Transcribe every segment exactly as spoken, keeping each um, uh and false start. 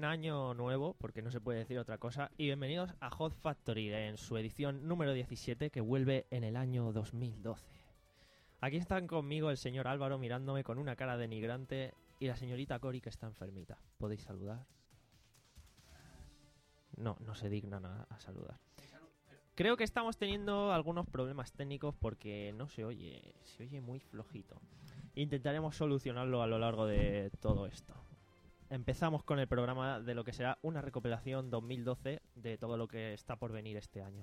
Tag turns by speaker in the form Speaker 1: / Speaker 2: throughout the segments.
Speaker 1: año nuevo, porque no se puede decir otra cosa, y bienvenidos a Hot Factory en su edición número diecisiete, que vuelve en el año dos mil doce. Aquí están conmigo el señor Álvaro mirándome con una cara denigrante y la señorita Cori, que está enfermita. ¿Podéis saludar? No, no se dignan a, a saludar. Creo que estamos teniendo algunos problemas técnicos porque no se oye, se oye muy flojito. Intentaremos solucionarlo a lo largo de todo esto. Empezamos con el programa de lo que será una recopilación dos mil doce de todo lo que está por venir este año.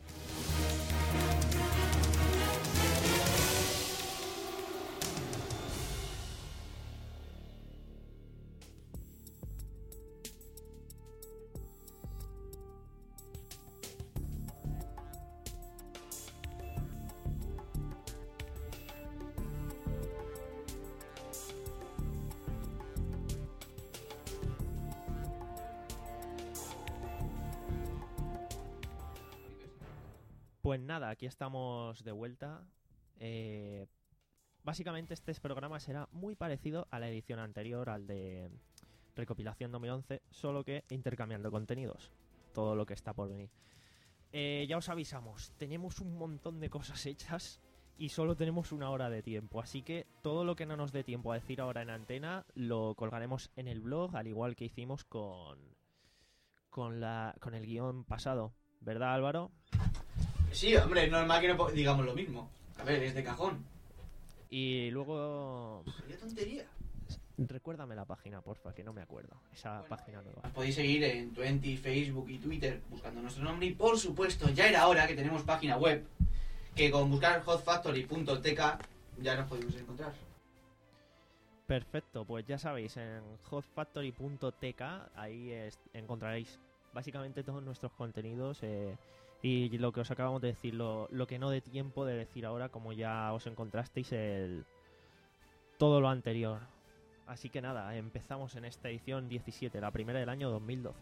Speaker 1: Pues nada, aquí estamos de vuelta. Eh, básicamente este programa será muy parecido a la edición anterior, al de recopilación dos mil once, solo que intercambiando contenidos, todo lo que está por venir. Eh, ya os avisamos, tenemos un montón de cosas hechas y solo tenemos una hora de tiempo, así que todo lo que no nos dé tiempo a decir ahora en antena lo colgaremos en el blog, al igual que hicimos con, con, la, con el guión pasado, ¿verdad, Álvaro?
Speaker 2: Sí, hombre, es normal que no digamos lo mismo. A ver, es de cajón.
Speaker 1: Y luego...
Speaker 2: ¡Qué tontería!
Speaker 1: Recuérdame la página, porfa, que no me acuerdo. Esa
Speaker 2: bueno,
Speaker 1: página nueva.
Speaker 2: Nos podéis seguir en Twenty, Facebook y Twitter buscando nuestro nombre. Y por supuesto, ya era hora que tenemos página web, que con buscar hot factory punto t k ya nos podemos encontrar.
Speaker 1: Perfecto, pues ya sabéis, en hot factory punto t k ahí es, encontraréis básicamente todos nuestros contenidos eh, y lo que os acabamos de decir, lo, lo que no dé tiempo de decir ahora, como ya os encontrasteis el todo lo anterior. Así que nada, empezamos en esta edición diecisiete, la primera del año dos mil doce.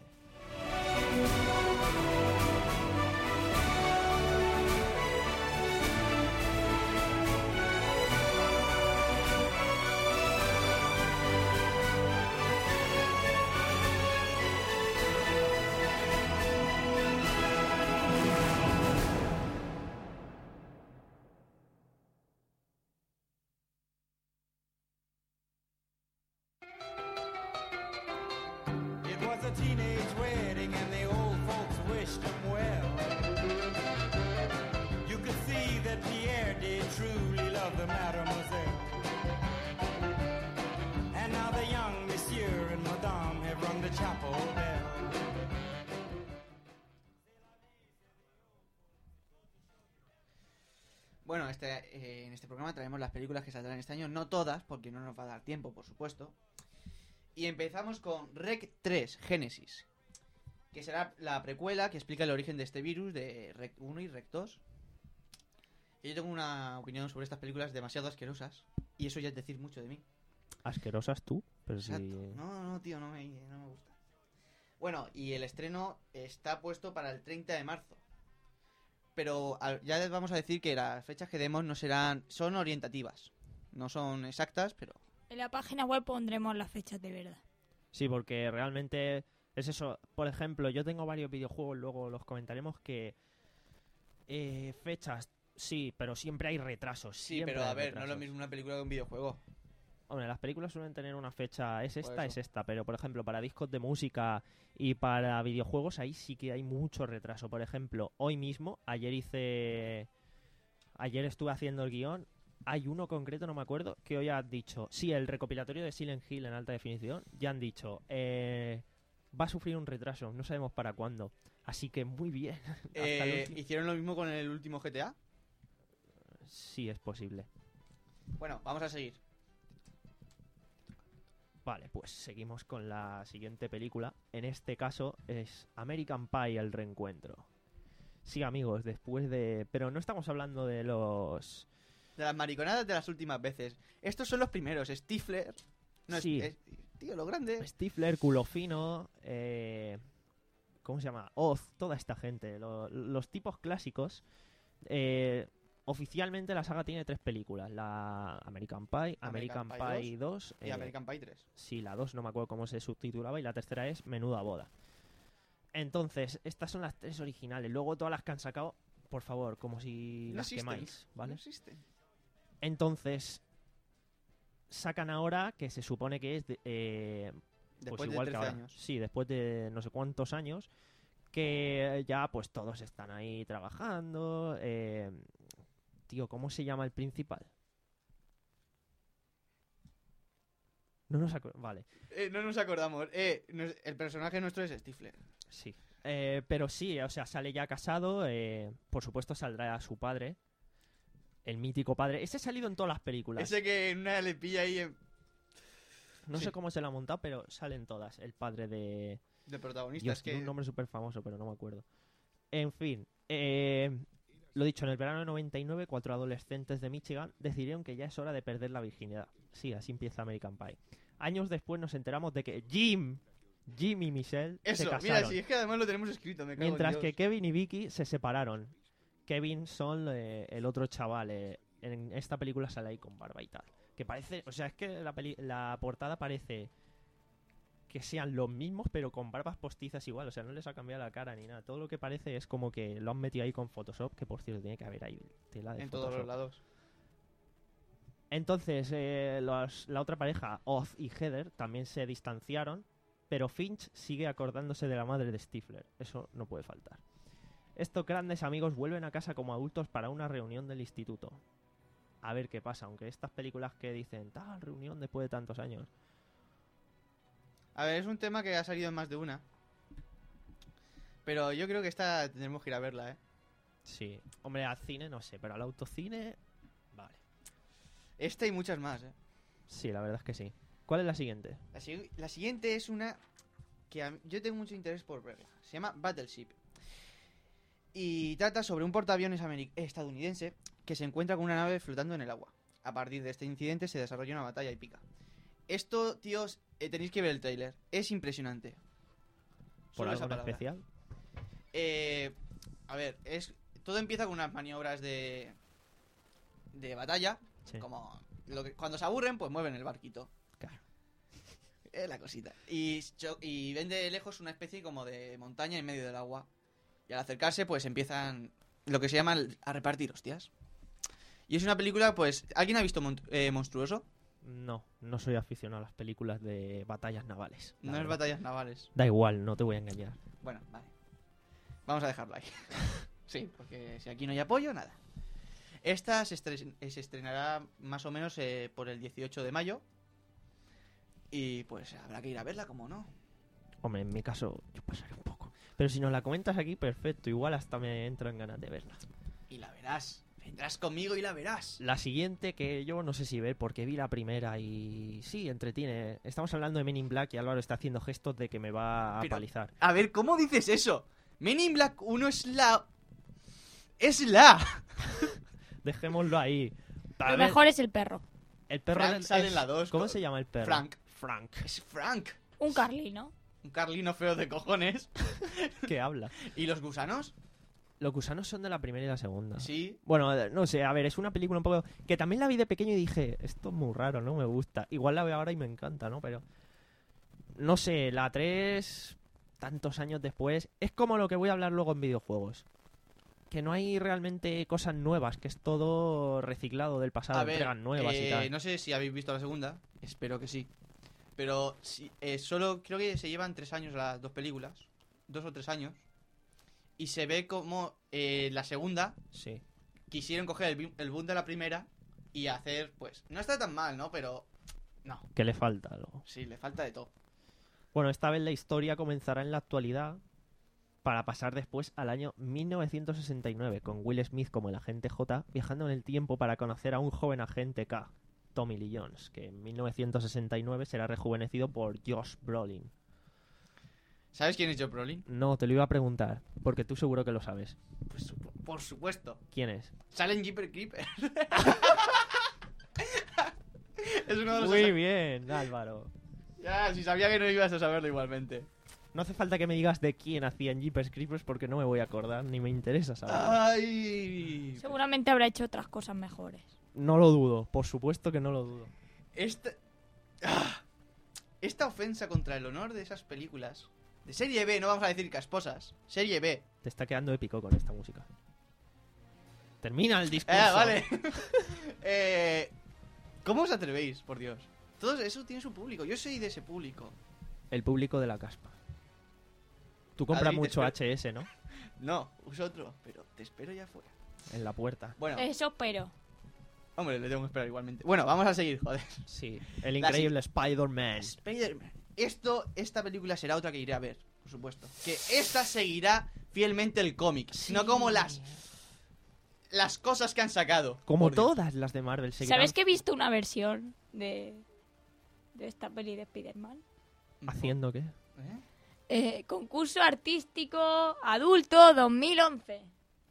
Speaker 3: Teenage wedding and the old folks wished him well. You could see that Pierre did truly love the mademoiselle. And now the young monsieur and madame have rung the chapel bell.
Speaker 2: Bueno, este, eh, en este programa traemos las películas que saldrán este año, no todas, porque no nos va a dar tiempo, por supuesto. Y empezamos con Rec tres, Génesis, que será la precuela que explica el origen de este virus de Rec uno y Rec dos. Y yo tengo una opinión sobre estas películas demasiado asquerosas, y eso ya es decir mucho de mí.
Speaker 1: ¿Asquerosas tú? Pero
Speaker 2: Exacto.
Speaker 1: si...
Speaker 2: No, no, tío, no me, no me gusta. Bueno, y el estreno está puesto para el treinta de marzo. Pero ya les vamos a decir que las fechas que demos no serán, son orientativas. No son exactas, pero...
Speaker 4: En la página web pondremos las fechas de verdad.
Speaker 1: Sí, porque realmente es eso. Por ejemplo, yo tengo varios videojuegos, luego los comentaremos, que eh, fechas, sí, pero siempre hay retrasos.
Speaker 2: Sí, pero a ver, retrasos. No es lo mismo una película que un videojuego.
Speaker 1: Hombre, las películas suelen tener una fecha, es esta,
Speaker 2: Pues
Speaker 1: es esta, pero por ejemplo, para discos de música y para videojuegos, ahí sí que hay mucho retraso. Por ejemplo, hoy mismo, ayer hice... Ayer estuve haciendo el guión. Hay uno concreto, no me acuerdo, que hoy han dicho... Sí, el recopilatorio de Silent Hill en alta definición. Ya han dicho... Eh, va a sufrir un retraso, no sabemos para cuándo. Así que muy bien.
Speaker 2: Eh, ¿Hicieron lo mismo con el último G T A?
Speaker 1: Sí, es posible.
Speaker 2: Bueno, vamos a seguir.
Speaker 1: Vale, pues seguimos con la siguiente película. En este caso es American Pie, el reencuentro. Sí, amigos, después de... Pero no estamos hablando de los...
Speaker 2: De las mariconadas de las últimas veces. Estos son los primeros. Stifler. No,
Speaker 1: sí.
Speaker 2: es, es, tío, lo grande.
Speaker 1: Stifler, Culo Fino, eh, ¿cómo se llama? Oz, toda esta gente. Lo, los tipos clásicos. Eh, Oficialmente la saga tiene tres películas. La American Pie, American,
Speaker 2: American
Speaker 1: Pie,
Speaker 2: Pie
Speaker 1: dos.
Speaker 2: Y
Speaker 1: eh,
Speaker 2: American Pie tres.
Speaker 1: Sí, la dos no me acuerdo cómo se subtitulaba. Y la tercera es Menuda Boda. Entonces, estas son las tres originales. Luego todas las que han sacado, por favor, como si
Speaker 2: No
Speaker 1: las
Speaker 2: existen.
Speaker 1: quemáis, ¿vale?
Speaker 2: No existen.
Speaker 1: Entonces, sacan ahora que se supone que es de, eh,
Speaker 2: Después
Speaker 1: pues
Speaker 2: de
Speaker 1: igual que
Speaker 2: trece
Speaker 1: ahora.
Speaker 2: años.
Speaker 1: Sí, después de no sé cuántos años, que ya pues todos están ahí trabajando. Eh, tío, ¿cómo se llama el principal? No nos acordamos. Vale,
Speaker 2: Eh, no nos acordamos. Eh, nos- el personaje nuestro es Stifler.
Speaker 1: sí. Eh, pero sí, o sea, sale ya casado. eh, por supuesto saldrá su padre. El mítico padre. Ese ha salido en todas las películas.
Speaker 2: Ese que en una le pilla ahí en-
Speaker 1: No
Speaker 2: sí.
Speaker 1: sé cómo se lo ha montado, pero salen todas. El padre de...
Speaker 2: de protagonista.
Speaker 1: Dios,
Speaker 2: es
Speaker 1: tiene
Speaker 2: que
Speaker 1: un nombre súper famoso, pero no me acuerdo. En fin, eh, lo dicho, en el verano de noventa y nueve, cuatro adolescentes de Michigan decidieron que ya es hora de perder la virginidad. Sí, así empieza American Pie. Años después nos enteramos de que Jim, Jim y Michelle se
Speaker 2: Eso,
Speaker 1: casaron.
Speaker 2: mira, si es que además lo tenemos escrito, me cago en
Speaker 1: Mientras
Speaker 2: Dios.
Speaker 1: que Kevin y Vicky se separaron. Kevin son eh, el otro chaval. eh, en esta película sale ahí con barba y tal. Que parece, o sea, es que la, peli- la portada parece que sean los mismos, pero con barbas postizas igual. O sea, no les ha cambiado la cara ni nada. Todo lo que parece es como que lo han metido ahí con Photoshop, que por cierto tiene que haber ahí tela de
Speaker 2: En todos
Speaker 1: Photoshop.
Speaker 2: los lados.
Speaker 1: Entonces, eh, los- la otra pareja, Oz y Heather, también se distanciaron, pero Finch sigue acordándose de la madre de Stifler. Eso no puede faltar. Estos grandes amigos vuelven a casa como adultos para una reunión del instituto. A ver qué pasa, aunque estas películas que dicen, tal reunión después de tantos años.
Speaker 2: A ver, es un tema que ha salido en más de una. Pero yo creo que esta tendremos que ir a verla, ¿eh?
Speaker 1: Sí. Hombre, al cine no sé, pero al autocine, vale.
Speaker 2: Esta y muchas más, ¿eh?
Speaker 1: Sí, la verdad es que sí. ¿Cuál es la siguiente?
Speaker 2: La, si- la siguiente es una que a mí- yo tengo mucho interés por verla. Se llama Battleship. Y trata sobre un portaaviones ameri- estadounidense que se encuentra con una nave flotando en el agua. A partir de este incidente se desarrolla una batalla épica. Esto, tíos, eh, tenéis que ver el tráiler. Es impresionante.
Speaker 1: ¿Por
Speaker 2: Solo esa
Speaker 1: algo en
Speaker 2: palabra.
Speaker 1: especial?
Speaker 2: Eh, a ver, es todo empieza con unas maniobras de de batalla,
Speaker 1: Sí.
Speaker 2: como lo que, cuando se aburren, pues mueven el barquito.
Speaker 1: Claro.
Speaker 2: Es la cosita. Y, cho- y ven de lejos una especie como de montaña en medio del agua. Y al acercarse, pues empiezan lo que se llama el- a repartir hostias. Y es una película, pues, ¿alguien ha visto Mont- eh, Monstruoso?
Speaker 1: No, no soy aficionado a las películas de batallas navales. la
Speaker 2: No es
Speaker 1: verdad.
Speaker 2: batallas navales.
Speaker 1: Da igual, no te voy a engañar.
Speaker 2: Bueno, vale. Vamos a dejarlo ahí. Sí, porque si aquí no hay apoyo, nada. Esta se, estre- eh, se estrenará más o menos eh, por el dieciocho de mayo. Y pues habrá que ir a verla, como no.
Speaker 1: Hombre, en mi caso, yo pasaré un poco. Pero si nos la comentas aquí, perfecto. Igual hasta me entro en ganas de verla.
Speaker 2: Y la verás. Vendrás conmigo y la verás.
Speaker 1: La siguiente que yo no sé si ver porque vi la primera y sí, entretiene. Estamos hablando de Men in Black y Álvaro está haciendo gestos de que me va a
Speaker 2: Pero-
Speaker 1: palizar.
Speaker 2: A ver, ¿cómo dices eso? Men in Black uno es la... Es la...
Speaker 1: Dejémoslo ahí. A
Speaker 4: Lo
Speaker 1: ver,
Speaker 4: mejor es el perro.
Speaker 1: el perro
Speaker 2: Frank
Speaker 1: del-
Speaker 2: sale
Speaker 1: es-
Speaker 2: en la dos.
Speaker 1: ¿Cómo se llama el perro?
Speaker 2: Frank.
Speaker 1: Frank.
Speaker 2: Es Frank.
Speaker 4: Un Carly, ¿no?
Speaker 2: Un carlino feo de cojones.
Speaker 1: ¿Qué habla?
Speaker 2: ¿Y los gusanos?
Speaker 1: Los gusanos son de la primera y la segunda.
Speaker 2: Sí.
Speaker 1: Bueno, eh, no sé, a ver, es una película un poco... Que también la vi de pequeño y dije, esto es muy raro, no me gusta. Igual la veo ahora y me encanta, ¿no? Pero... No sé, la tres, tantos años después, es como lo que voy a hablar luego en videojuegos. Que no hay realmente cosas nuevas, que es todo reciclado del pasado,
Speaker 2: A ver,
Speaker 1: entregas nuevas
Speaker 2: eh,
Speaker 1: y tal.
Speaker 2: no sé si habéis visto la segunda. Espero que sí. Pero sí, eh, solo creo que se llevan tres años las dos películas. Dos o tres años. Y se ve como eh, la segunda
Speaker 1: Sí.
Speaker 2: quisieron coger el, bi- el boom de la primera y hacer, pues... No está tan mal, ¿no? Pero... No.
Speaker 1: Que le falta algo.
Speaker 2: Sí, le falta de todo.
Speaker 1: Bueno, esta vez la historia comenzará en la actualidad para pasar después al año mil novecientos sesenta y nueve, con Will Smith como el agente J viajando en el tiempo para conocer a un joven agente K, Tommy Lee Jones, que en mil novecientos sesenta y nueve será rejuvenecido por Josh Brolin.
Speaker 2: ¿Sabes quién es Joe Brolin?
Speaker 1: No, te lo iba a preguntar, porque tú seguro que lo sabes.
Speaker 2: Pues supo- por supuesto.
Speaker 1: ¿Quién es?
Speaker 2: Sale en Jeepers Creepers. Es uno de los...
Speaker 1: Muy bien, Álvaro.
Speaker 2: Ya, si sabía que no ibas a saberlo igualmente.
Speaker 1: No hace falta que me digas de quién hacían Jeepers Creepers porque no me voy a acordar, ni me interesa saber.
Speaker 2: ¡Ay!
Speaker 4: Seguramente habrá hecho otras cosas mejores.
Speaker 1: No lo dudo, por supuesto que no lo dudo.
Speaker 2: Esta... ¡Ah! Esta ofensa contra el honor de esas películas... De serie B, no vamos a decir casposas. Serie B.
Speaker 1: Te está quedando épico con esta música. Termina el discurso.
Speaker 2: Ah, vale. eh, ¿Cómo os atrevéis, por Dios? Todo eso tiene su público. Yo soy de ese público.
Speaker 1: El público de la caspa. Tú compras
Speaker 2: Adri, te
Speaker 1: mucho
Speaker 2: espero.
Speaker 1: H S, ¿no?
Speaker 2: No, uso otro, pero te espero ya afuera.
Speaker 1: En la puerta.
Speaker 2: Bueno,
Speaker 4: Eso pero.
Speaker 2: hombre, le tengo que esperar igualmente. Bueno, vamos a seguir, joder.
Speaker 1: Sí, el
Speaker 2: La
Speaker 1: increíble Spider-Man.
Speaker 2: Spider-Man. Esto, esta película será otra que iré a ver, por supuesto. Que esta seguirá fielmente el cómic,
Speaker 1: Sí.
Speaker 2: no como las las cosas que han sacado.
Speaker 1: Como
Speaker 2: por Dios.
Speaker 1: todas las de Marvel. seguirán
Speaker 4: ¿Sabes que he visto una versión de, de esta peli de Spider-Man?
Speaker 1: ¿Haciendo qué?
Speaker 2: ¿Eh?
Speaker 4: Eh, concurso artístico adulto dos mil once.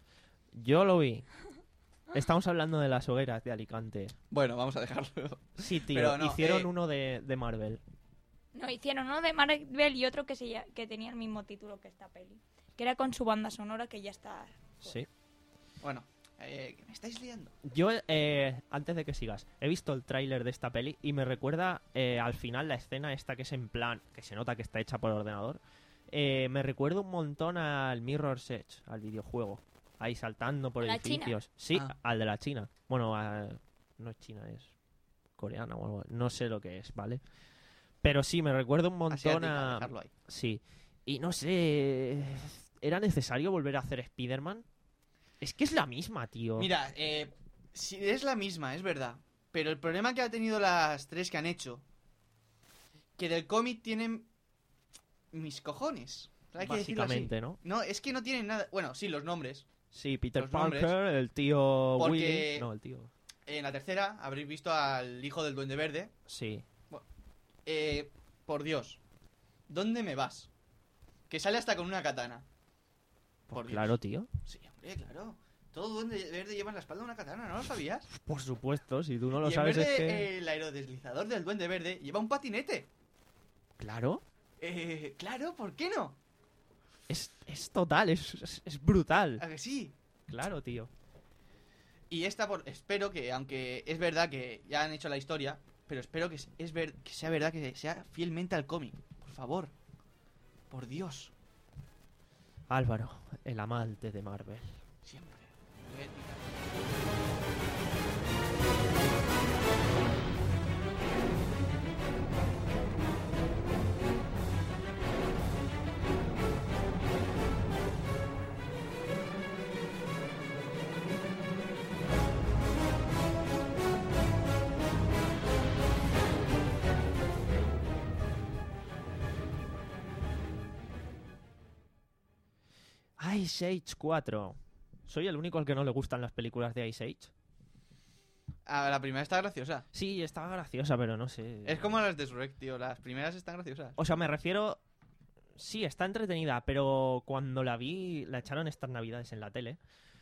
Speaker 1: Yo lo vi. Estamos hablando de las hogueras de Alicante.
Speaker 2: Bueno, vamos a dejarlo.
Speaker 1: Sí, tío.
Speaker 2: Pero no,
Speaker 1: hicieron
Speaker 2: eh,
Speaker 1: uno de, de Marvel.
Speaker 4: No, hicieron uno de Marvel y otro que, se, lla- que tenía el mismo título que esta peli. Que era con su banda sonora que ya está...
Speaker 1: Sí.
Speaker 2: Bueno, eh, ¿me estáis liando?
Speaker 1: Yo, eh, antes de que sigas, he visto el tráiler de esta peli y me recuerda eh, al final la escena esta que es en plan, que se nota que está hecha por ordenador. Eh, me recuerda un montón al Mirror's Edge, al videojuego. Ahí saltando por
Speaker 4: ¿A la
Speaker 1: edificios. Sí,
Speaker 2: Ah.
Speaker 1: al de la China. Bueno, a- no es China, es coreana o algo. No sé lo que es, ¿vale? Pero sí, me recuerda un montón
Speaker 2: Asiática,
Speaker 1: a...
Speaker 2: dejarlo ahí.
Speaker 1: Sí. Y no sé... ¿Era necesario volver a hacer Spider-Man? Es que es la misma, tío.
Speaker 2: Mira, eh, si es la misma, es verdad. Pero el problema que ha tenido las tres que han hecho, que del cómic tienen mis cojones. Hay que decirlo así.
Speaker 1: Básicamente, ¿no?
Speaker 2: No, es que no tienen nada. Bueno, sí, los nombres.
Speaker 1: Sí, Peter
Speaker 2: Los
Speaker 1: Parker,
Speaker 2: nombres.
Speaker 1: el tío
Speaker 2: Porque-
Speaker 1: Willy... No, el tío...
Speaker 2: En la tercera habréis visto al hijo del Duende Verde.
Speaker 1: Sí.
Speaker 2: Eh, por Dios, ¿dónde me vas? Que sale hasta con una katana. Por Dios.
Speaker 1: Claro, tío.
Speaker 2: Sí, hombre, claro. Todo Duende Verde lleva en la espalda una katana, ¿no lo sabías?
Speaker 1: Por supuesto, si tú no lo
Speaker 2: y
Speaker 1: sabes
Speaker 2: en vez
Speaker 1: es
Speaker 2: de
Speaker 1: que...
Speaker 2: eh, el aerodeslizador del Duende Verde lleva un patinete.
Speaker 1: Claro.
Speaker 2: Eh, claro, ¿por qué no?
Speaker 1: Es, es total, es, es, es brutal.
Speaker 2: ¿A que sí?
Speaker 1: Claro, tío.
Speaker 2: Y esta, por, espero que, aunque es verdad que ya han hecho la historia, pero espero que, es- es ver, que sea verdad, que sea fielmente al cómic. Por favor. Por Dios.
Speaker 1: Álvaro, el amante de Marvel.
Speaker 2: Siempre. Ética.
Speaker 1: Ice Age cuatro. ¿Soy el único al que no le gustan las películas de Ice Age?
Speaker 2: Ah, la primera está graciosa.
Speaker 1: Sí, estaba graciosa, pero no sé.
Speaker 2: Es como las de Shrek, tío. Las primeras están graciosas.
Speaker 1: O sea, me refiero... Sí, está entretenida, pero cuando la vi, la echaron estas navidades en la tele.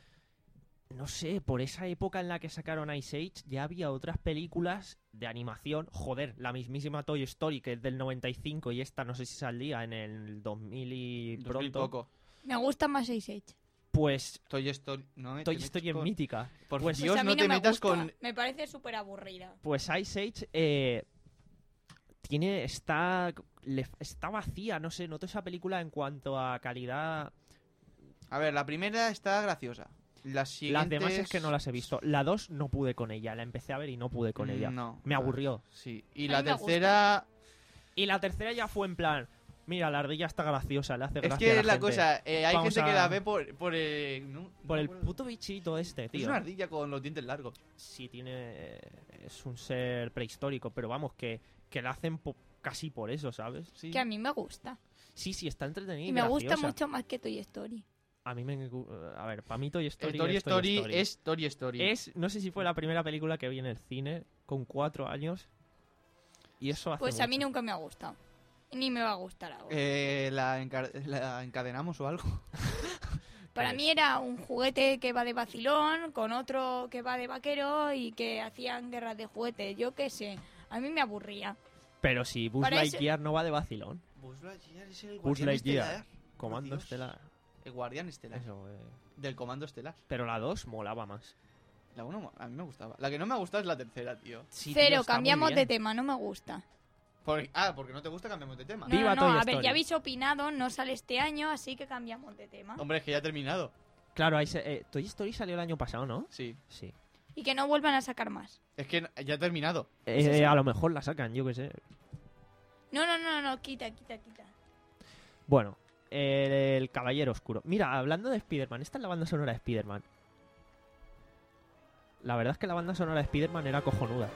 Speaker 1: No sé, por esa época en la que sacaron Ice Age ya había otras películas de animación. Joder, la mismísima Toy Story, que es del noventa y cinco, y esta no sé si saldría en el dos mil y
Speaker 2: dos mil
Speaker 1: pronto.
Speaker 2: poco.
Speaker 4: Me gusta más Ice Age.
Speaker 1: Pues
Speaker 2: Toy Story. No, me-
Speaker 1: Toy
Speaker 2: te metes
Speaker 1: Story es
Speaker 2: con-
Speaker 1: mítica.
Speaker 2: Por
Speaker 1: Pues-
Speaker 2: Dios,
Speaker 4: Pues a mí
Speaker 2: no te
Speaker 4: me
Speaker 2: metas
Speaker 4: gusta.
Speaker 2: con.
Speaker 4: Me parece súper aburrida.
Speaker 1: Pues Ice Age eh, tiene está le- está vacía, no sé, noto esa película en cuanto a calidad.
Speaker 2: A ver, la primera está graciosa. Las
Speaker 1: Las
Speaker 2: siguientes...
Speaker 1: demás es que no las he visto. La dos no pude con ella, la empecé a ver y no pude con ella.
Speaker 2: No.
Speaker 1: Me aburrió.
Speaker 2: Sí. Y
Speaker 4: A
Speaker 2: la
Speaker 4: mí me
Speaker 2: tercera.
Speaker 1: Y la tercera ya fue en plan, mira, la ardilla está graciosa, le hace
Speaker 2: Es
Speaker 1: gracia
Speaker 2: que
Speaker 1: a la
Speaker 2: es la
Speaker 1: gente.
Speaker 2: cosa. eh, hay
Speaker 1: Vamos
Speaker 2: gente que
Speaker 1: a-
Speaker 2: la ve por. Por, eh, no- no
Speaker 1: Por
Speaker 2: me
Speaker 1: el
Speaker 2: acuerdo.
Speaker 1: puto bichito este,
Speaker 2: Es
Speaker 1: tío.
Speaker 2: una ardilla con los dientes largos.
Speaker 1: Sí, tiene... Es un ser prehistórico, pero vamos, que, que la hacen po- casi por eso, ¿sabes?
Speaker 2: Sí.
Speaker 4: Que a mí me gusta.
Speaker 1: Sí, sí, está entretenida
Speaker 4: Y me gusta
Speaker 1: graciosa.
Speaker 4: mucho más que Toy Story.
Speaker 1: A mí me... gu- A ver, para mí Toy
Speaker 2: El
Speaker 1: Story,
Speaker 2: Toy
Speaker 1: es Toy
Speaker 2: Story,
Speaker 1: Story.
Speaker 2: es Toy Story.
Speaker 1: Es, no sé si fue la primera película que vi en el cine con cuatro años. Y eso hace
Speaker 4: Pues a mí
Speaker 1: mucho.
Speaker 4: nunca me ha gustado. Ni me va a gustar ahora.
Speaker 2: Eh, la, encar- la encadenamos o algo.
Speaker 4: Para
Speaker 1: pues-
Speaker 4: mí era un juguete que va de vacilón con otro que va de vaquero y que hacían guerras de juguetes. Yo qué sé. A mí me aburría.
Speaker 1: Pero si Buzz
Speaker 4: Para eso-
Speaker 1: Lightyear no va de vacilón.
Speaker 2: Buzz Lightyear es el
Speaker 1: Buzz
Speaker 2: guardián
Speaker 1: Lightyear,
Speaker 2: estelar.
Speaker 1: Comando
Speaker 2: Dios.
Speaker 1: Estelar.
Speaker 2: El guardián estelar.
Speaker 1: Eso, eh.
Speaker 2: Del comando estelar.
Speaker 1: Pero la dos molaba más.
Speaker 2: La uno a mí me gustaba. La que no me ha gustado es la tercera, tío.
Speaker 1: Sí, tío,
Speaker 4: Cero,
Speaker 1: está muy
Speaker 4: cambiamos de
Speaker 1: bien.
Speaker 4: tema, no me gusta.
Speaker 2: Porque- ah, porque no te gusta, cambiamos de tema.
Speaker 4: No,
Speaker 1: Viva
Speaker 4: no, no,
Speaker 1: Toy
Speaker 4: a ver,
Speaker 1: Story.
Speaker 4: ya habéis opinado, no sale este año, así que cambiamos de tema.
Speaker 2: Hombre, es que ya ha terminado.
Speaker 1: Claro, ahí se, eh, Toy Story salió el año pasado, ¿no?
Speaker 2: Sí.
Speaker 1: Sí.
Speaker 4: Y que no vuelvan a sacar más.
Speaker 2: Es que ya ha terminado.
Speaker 1: Eh, a lo mejor la sacan, yo qué sé.
Speaker 4: No, no, no, no, quita, quita, quita.
Speaker 1: Bueno, el, el Caballero Oscuro. Mira, hablando de Spider-Man, esta es la banda sonora de Spider-Man. La verdad es que la banda sonora de Spider-Man era cojonuda.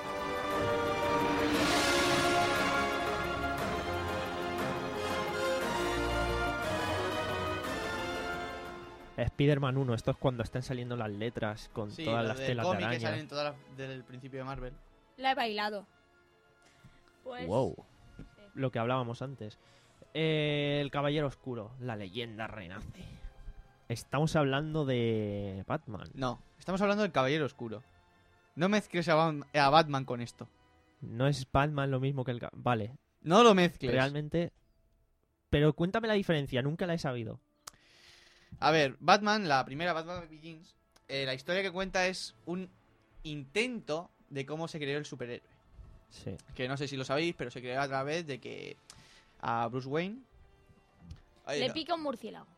Speaker 1: Spider-Man uno, esto es cuando están saliendo las letras con
Speaker 2: Sí,
Speaker 1: todas
Speaker 2: lo
Speaker 1: las
Speaker 2: del
Speaker 1: telas de
Speaker 2: cómic que
Speaker 1: araña.
Speaker 2: salen todas las del principio de Marvel.
Speaker 4: La he bailado. Pues...
Speaker 1: Wow,
Speaker 4: sí.
Speaker 1: lo que hablábamos antes. Eh, el Caballero Oscuro, la leyenda renace. Estamos hablando de Batman.
Speaker 2: No, estamos hablando del Caballero Oscuro. No mezcles a, Bat- a Batman con esto.
Speaker 1: No es Batman lo mismo que el... ca- Vale,
Speaker 2: No lo mezcles.
Speaker 1: realmente... Pero cuéntame la diferencia, nunca la he sabido.
Speaker 2: A ver, Batman, la primera Batman Begins, eh, la historia que cuenta es un intento de cómo se creó el superhéroe.
Speaker 1: Sí.
Speaker 2: Que no sé si lo sabéis, pero se creó a través de que a Bruce Wayne... Ay,
Speaker 4: Le
Speaker 2: no.
Speaker 4: pica un murciélago.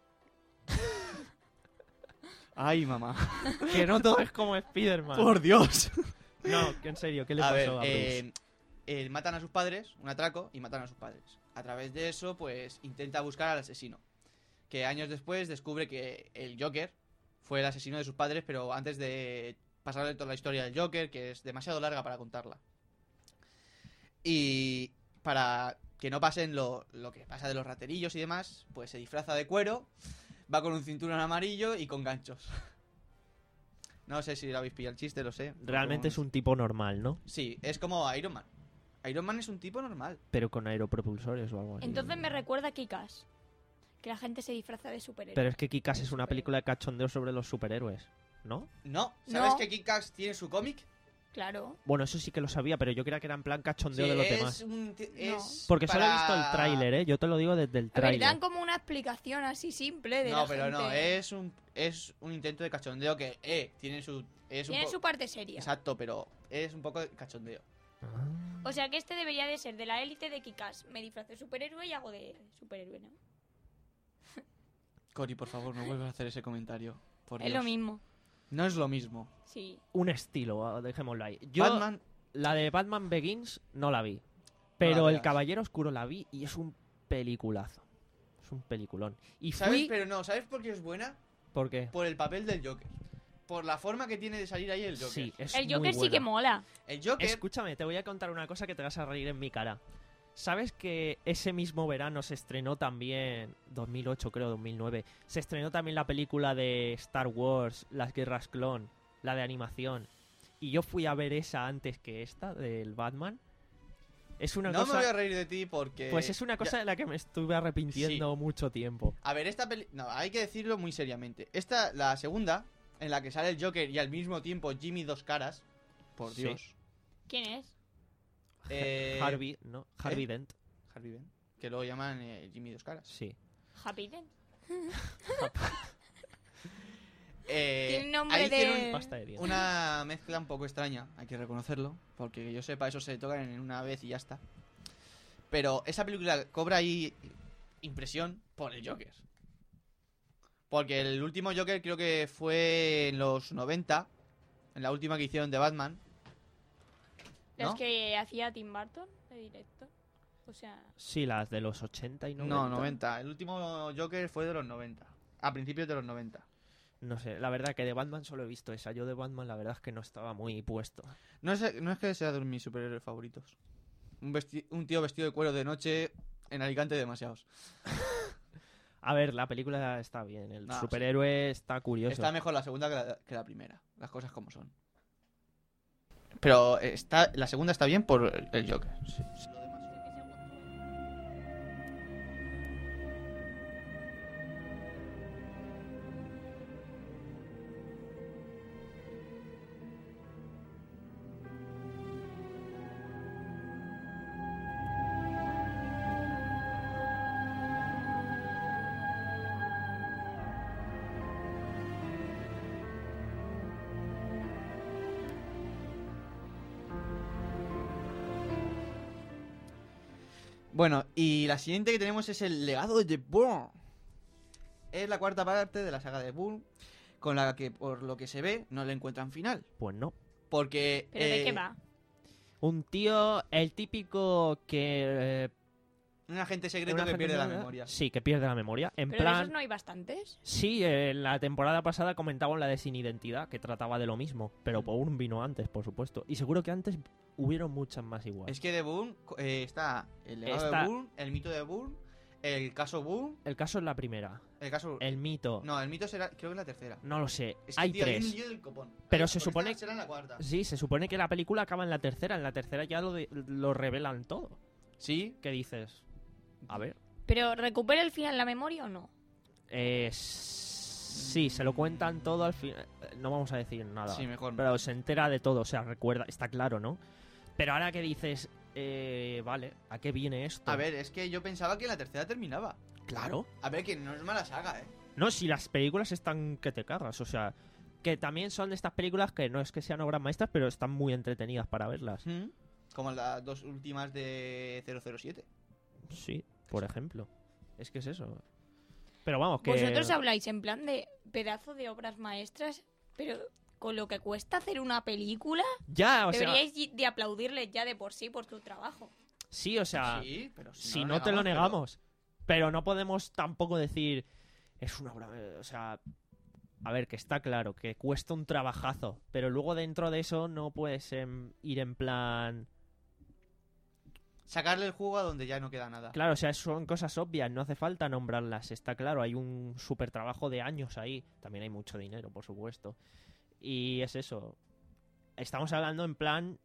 Speaker 2: Ay, mamá.
Speaker 1: Que no todo es como Spider-Man.
Speaker 2: Por Dios.
Speaker 1: No, que en serio, ¿qué le
Speaker 2: a
Speaker 1: pasó
Speaker 2: ver,
Speaker 1: a Bruce?
Speaker 2: eh, eh, matan a sus padres, un atraco, y matan a sus padres. A través de eso, pues, intenta buscar al asesino. Que años después descubre que el Joker fue el asesino de sus padres, pero antes de pasarle toda la historia del Joker, que es demasiado larga para contarla. Y para que no pasen lo, lo que pasa de los raterillos y demás, pues se disfraza de cuero, va con un cinturón amarillo y con ganchos. No sé si lo habéis pillado el chiste, lo sé.
Speaker 1: Realmente es un tipo normal, ¿no?
Speaker 2: Sí, es como Iron Man. Iron Man es un tipo normal.
Speaker 1: Pero con aeropropulsores o algo así.
Speaker 4: Entonces me recuerda a Kikas. Que la gente se disfraza de superhéroe.
Speaker 1: Pero es que Kick-Ass es una película de cachondeo sobre los superhéroes, ¿no?
Speaker 2: No, ¿sabes
Speaker 4: No.
Speaker 2: que Kick-Ass tiene su cómic?
Speaker 4: Claro.
Speaker 1: Bueno, eso sí que lo sabía, pero yo creía que era en plan cachondeo
Speaker 2: Sí,
Speaker 1: de los
Speaker 2: es
Speaker 1: demás.
Speaker 2: un ti-
Speaker 4: No.
Speaker 2: es
Speaker 1: Porque solo he
Speaker 2: para-
Speaker 1: visto el tráiler, ¿eh? Yo te lo digo desde el
Speaker 4: A ver,
Speaker 1: tráiler.
Speaker 4: dan como una explicación así simple de
Speaker 2: No,
Speaker 4: la
Speaker 2: pero
Speaker 4: gente.
Speaker 2: no, es un, es un intento de cachondeo que, eh, tiene su... Es un
Speaker 4: Tiene
Speaker 2: po-
Speaker 4: su parte seria.
Speaker 2: Exacto, pero es un poco de cachondeo.
Speaker 1: Ah.
Speaker 4: O sea que este debería de ser de la élite de Kikas. Me disfrazo de superhéroe y hago de superhéroe, ¿no?
Speaker 2: Cory, por favor, no vuelvas a hacer ese comentario. Por
Speaker 4: Es
Speaker 2: Dios.
Speaker 4: lo mismo.
Speaker 2: No es lo mismo.
Speaker 4: Sí.
Speaker 1: Un estilo, ah, dejémoslo ahí. Yo,
Speaker 2: Batman...
Speaker 1: la de Batman Begins no la vi.
Speaker 2: No
Speaker 1: Pero
Speaker 2: la
Speaker 1: El
Speaker 2: veas.
Speaker 1: Caballero Oscuro la vi y es un peliculazo. Es un peliculón. Y
Speaker 2: ¿Sabes?
Speaker 1: fui...
Speaker 2: Pero no, ¿sabes por qué es buena?
Speaker 1: ¿Por qué?
Speaker 2: Por el papel del Joker. Por la forma que tiene de salir ahí el Joker.
Speaker 1: Sí, es
Speaker 4: El
Speaker 1: muy
Speaker 4: Joker sí
Speaker 1: buena.
Speaker 4: que mola.
Speaker 2: El Joker...
Speaker 1: Escúchame, te voy a contar una cosa que te vas a reír en mi cara. ¿Sabes que ese mismo verano se estrenó también, dos mil ocho creo, dos mil nueve, se estrenó también la película de Star Wars, Las Guerras Clon, la de animación? Y yo fui a ver esa antes que esta, del Batman. Es una
Speaker 2: no
Speaker 1: cosa...
Speaker 2: me voy a reír de ti porque...
Speaker 1: Pues es una cosa
Speaker 2: Ya-
Speaker 1: de la que me estuve arrepintiendo mucho tiempo.
Speaker 2: A ver, esta peli... No, hay que decirlo muy seriamente. Esta, la segunda, en la que sale el Joker y al mismo tiempo Jimmy Dos Caras. Por
Speaker 1: Sí.
Speaker 2: Dios.
Speaker 4: ¿Quién es?
Speaker 2: Eh,
Speaker 1: Harvey, ¿no? Harvey Dent,
Speaker 2: Harvey Dent. Que lo llaman eh, Jimmy Dos Caras.
Speaker 1: sí.
Speaker 4: Happy Dent.
Speaker 2: Eh,
Speaker 4: Tiene nombre
Speaker 2: ahí
Speaker 4: de-
Speaker 2: hicieron
Speaker 1: Pasta de dientes.
Speaker 2: una mezcla un poco extraña, hay que reconocerlo. Porque que yo sepa, eso se tocan en una vez y ya está. Pero esa película cobra ahí impresión por el Joker. Porque el último Joker creo que fue en los noventa. En la última que hicieron de Batman.
Speaker 4: Los
Speaker 2: ¿No?
Speaker 4: que hacía Tim Burton de directo. O sea,
Speaker 1: Sí, las de los ochenta y noventa.
Speaker 2: No, noventa. El último Joker fue de los noventa. A principios de los noventa.
Speaker 1: No sé, la verdad que de Batman solo he visto esa. Yo de Batman la verdad es que no estaba muy puesto.
Speaker 2: No es, no es que sea de mis superhéroes favoritos. Un, vesti- un tío vestido de cuero de noche en Alicante demasiados.
Speaker 1: A ver, la película está bien. El
Speaker 2: No,
Speaker 1: superhéroe está curioso.
Speaker 2: Está mejor la segunda que la, que la primera. Las cosas como son. Pero está, la segunda está bien por el, el Joker. Sí, sí. Bueno, y la siguiente que tenemos es el legado de Bourne. Es la cuarta parte de la saga de Bourne, con la que, por lo que se ve, no le encuentran final.
Speaker 1: Pues no.
Speaker 2: Porque...
Speaker 4: ¿Pero de
Speaker 2: eh,
Speaker 4: qué va?
Speaker 1: Un tío, el típico que... eh,
Speaker 2: Un agente secreto
Speaker 1: un
Speaker 2: que
Speaker 1: agente
Speaker 2: pierde la
Speaker 1: secreto-
Speaker 2: memoria.
Speaker 1: Sí, que pierde la memoria. En
Speaker 4: ¿Pero de
Speaker 1: plan...
Speaker 4: esos no hay bastantes?
Speaker 1: Sí, eh, en la temporada pasada comentaban la de Sin Identidad, que trataba de lo mismo. Pero Bourne vino antes, por supuesto. Y seguro que antes hubieron muchas más igual.
Speaker 2: Es que de Bourne eh, está el legado
Speaker 1: Está-
Speaker 2: de Bourne, el mito de Bourne, el caso Bourne,
Speaker 1: El caso es la primera.
Speaker 2: el caso...
Speaker 1: El mito...
Speaker 2: No, el mito será, creo que es la tercera.
Speaker 1: No lo sé.
Speaker 2: Es que,
Speaker 1: Hay
Speaker 2: tío, Hay un
Speaker 1: tres.
Speaker 2: lío del copón.
Speaker 1: Pero
Speaker 2: Hay-
Speaker 1: se
Speaker 2: porque
Speaker 1: supone-
Speaker 2: esta será la cuarta.
Speaker 1: Sí, se supone que la película acaba en la tercera. En la tercera ya lo, de- lo revelan todo.
Speaker 2: Sí,
Speaker 1: ¿Qué dices? A ver.
Speaker 4: ¿Pero recupera el final la memoria o no?
Speaker 1: Eh, s- sí, se lo cuentan todo al final. No vamos a decir nada.
Speaker 2: sí, mejor. no.
Speaker 1: Pero se entera de todo, o sea, recuerda, está claro, ¿no? Pero ahora que dices, eh, vale, ¿a qué viene esto?
Speaker 2: A ver, es que yo pensaba que la tercera terminaba.
Speaker 1: Claro.
Speaker 2: A ver, que no es mala saga, ¿eh?
Speaker 1: No, si las películas están que te cagas, o sea, que también son de estas películas que no es que sean obras maestras, pero están muy entretenidas para verlas.
Speaker 2: Mm. Como las dos últimas de cero cero siete.
Speaker 1: Sí, por ejemplo. Es que es eso. Pero vamos, que...
Speaker 4: Vosotros habláis en plan de pedazo de obras maestras, pero con lo que cuesta hacer una película,
Speaker 1: Ya, o sea...
Speaker 4: deberíais y- de aplaudirles ya de por sí por su trabajo.
Speaker 1: Sí, o sea...
Speaker 2: Sí, pero si,
Speaker 1: Si no te lo negamos. Pero no podemos tampoco decir. Es una obra. O sea. A ver, que está claro, que cuesta un trabajazo. Pero luego dentro de eso no puedes em, ir en plan.
Speaker 2: Sacarle el juego a donde ya no queda nada.
Speaker 1: Claro, o sea, son cosas obvias, no hace falta nombrarlas. Está claro, hay un súper trabajo de años ahí. También hay mucho dinero, por supuesto. Y es eso. Estamos hablando en plan.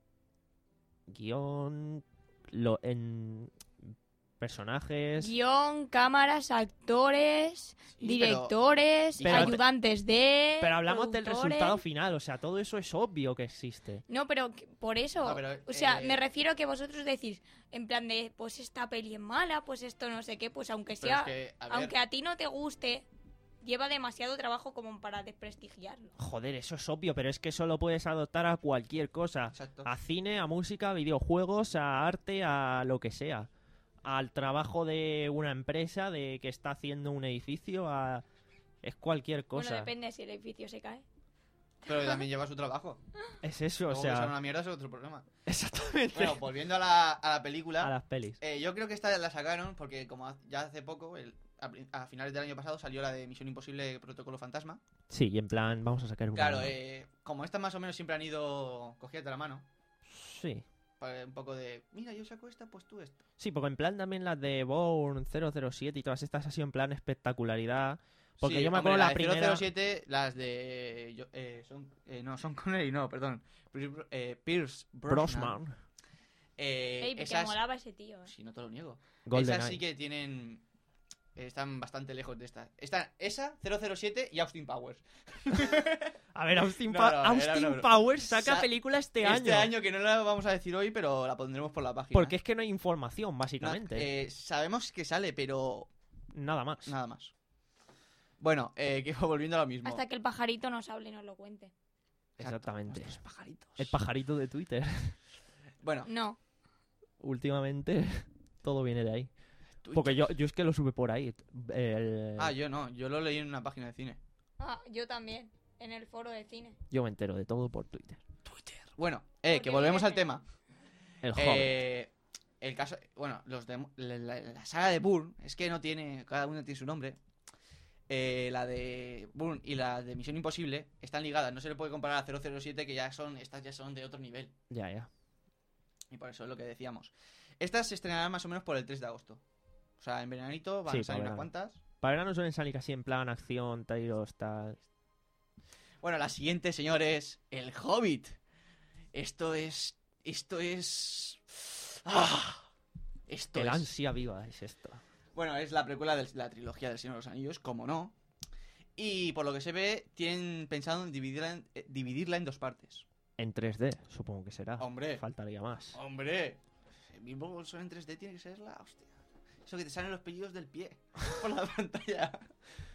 Speaker 1: Guión. Lo, en. Personajes.
Speaker 4: Guión, cámaras, actores,
Speaker 2: Sí,
Speaker 4: directores,
Speaker 1: pero-
Speaker 4: ayudantes de.
Speaker 1: Pero hablamos del
Speaker 4: productores.
Speaker 1: resultado final, o sea, todo eso es obvio que existe.
Speaker 4: No, pero que- por eso.
Speaker 2: No, pero,
Speaker 4: o sea,
Speaker 2: eh,
Speaker 4: me refiero a que vosotros decís, en plan de, pues esta peli es mala, pues esto no sé qué, pues aunque
Speaker 2: Pero
Speaker 4: sea.
Speaker 2: es que, a ver,
Speaker 4: aunque a ti no te guste, lleva demasiado trabajo como para desprestigiarlo.
Speaker 1: Joder, eso es obvio, pero es que eso lo puedes adoptar a cualquier cosa.
Speaker 2: Exacto.
Speaker 1: A cine, a música, a videojuegos, a arte, a lo que sea. Al trabajo de una empresa de que está haciendo un edificio, a... es cualquier cosa.
Speaker 4: Bueno, depende si el edificio se cae.
Speaker 2: Pero también lleva su trabajo.
Speaker 1: Es eso, o
Speaker 2: Luego que sea
Speaker 1: sea,
Speaker 2: una mierda es otro problema.
Speaker 1: exactamente.
Speaker 2: Bueno, volviendo a la, a la
Speaker 1: a
Speaker 2: película,
Speaker 1: las pelis.
Speaker 2: eh, yo creo que esta la sacaron porque como ha- ya hace poco, el- a, pri- a finales del año pasado, salió la de Misión Imposible Protocolo Fantasma.
Speaker 1: Sí, y en plan, vamos a sacar una...
Speaker 2: Claro, eh, como estas más o menos siempre han ido cogidas de la mano,
Speaker 1: Sí.
Speaker 2: para un poco de, mira, yo saco esta, pues tú esta.
Speaker 1: Sí, porque en plan también las de Bourne, cero cero siete y todas estas ha sido en plan espectacularidad. Porque
Speaker 2: Sí,
Speaker 1: yo me
Speaker 2: hombre,
Speaker 1: acuerdo la,
Speaker 2: de
Speaker 1: primera...
Speaker 2: cero cero siete, las de... yo- eh, son, eh, no, son Connery, no, perdón. Pierce, eh, Pierce Brosnan.
Speaker 1: Brosnan.
Speaker 2: Eh,
Speaker 4: Ey, que
Speaker 2: esas,
Speaker 4: molaba ese tío. eh.
Speaker 2: sí, no te lo niego.
Speaker 1: GoldenEye.
Speaker 2: Esas sí que tienen... eh, están bastante lejos de estas. Están esa, cero cero siete y Austin Powers.
Speaker 1: A ver, Austin,
Speaker 2: No,
Speaker 1: Pa-
Speaker 2: no, era
Speaker 1: Austin
Speaker 2: una broma.
Speaker 1: Powers saca
Speaker 2: Sa-
Speaker 1: película este, año.
Speaker 2: Este año que no la vamos a decir hoy, pero la pondremos por la página.
Speaker 1: Porque es que no hay información,
Speaker 2: No,
Speaker 1: básicamente.
Speaker 2: eh, sabemos que sale, pero
Speaker 1: Nada más.
Speaker 2: nada más. Bueno, eh, que volviendo a lo mismo.
Speaker 4: Hasta que el pajarito nos hable y nos lo cuente.
Speaker 1: Exactamente.
Speaker 2: Nuestros pajaritos.
Speaker 1: El pajarito de Twitter.
Speaker 2: Bueno,
Speaker 4: No.
Speaker 1: Últimamente todo viene de ahí.
Speaker 2: Twitter.
Speaker 1: Porque yo, yo es que lo sube por ahí. El-
Speaker 2: Ah, yo no, yo lo leí en una página de cine.
Speaker 4: Ah, yo también. En el foro de cine.
Speaker 1: Yo me entero de todo por Twitter.
Speaker 2: Twitter. Bueno, eh,
Speaker 4: Porque
Speaker 2: que volvemos
Speaker 4: vives
Speaker 2: al
Speaker 4: en-
Speaker 2: tema.
Speaker 1: El Hobbit.
Speaker 2: Eh, el caso, bueno, los de, la, la- la saga de Bourne es que no tiene, cada uno tiene su nombre. Eh, la de Bourne y la de Misión Imposible están ligadas, no se le puede comparar a cero cero siete que ya son, estas ya son de otro nivel.
Speaker 1: Ya, ya.
Speaker 2: Y por eso es lo que decíamos. Estas se estrenarán más o menos por el tres de agosto. O sea, en veranito van
Speaker 1: Sí,
Speaker 2: a salir
Speaker 1: para
Speaker 2: unas
Speaker 1: verano.
Speaker 2: cuantas.
Speaker 1: Para verano suelen salir casi en plan acción, tiros, tal.
Speaker 2: Bueno, la siguiente, señores, El Hobbit. Esto es, esto es, ¡ah! Esto
Speaker 1: El
Speaker 2: es.
Speaker 1: ansia viva es esto.
Speaker 2: Bueno, es la precuela de la trilogía del Señor de los Anillos, como no. Y por lo que se ve, tienen pensado en dividirla en, eh, dividirla en dos partes.
Speaker 1: En tres D, supongo que será.
Speaker 2: Hombre.
Speaker 1: Faltaría más.
Speaker 2: ¡Hombre! El mismo bolso en tres D tiene que ser la hostia. Eso que te salen los pelillos del pie por la pantalla.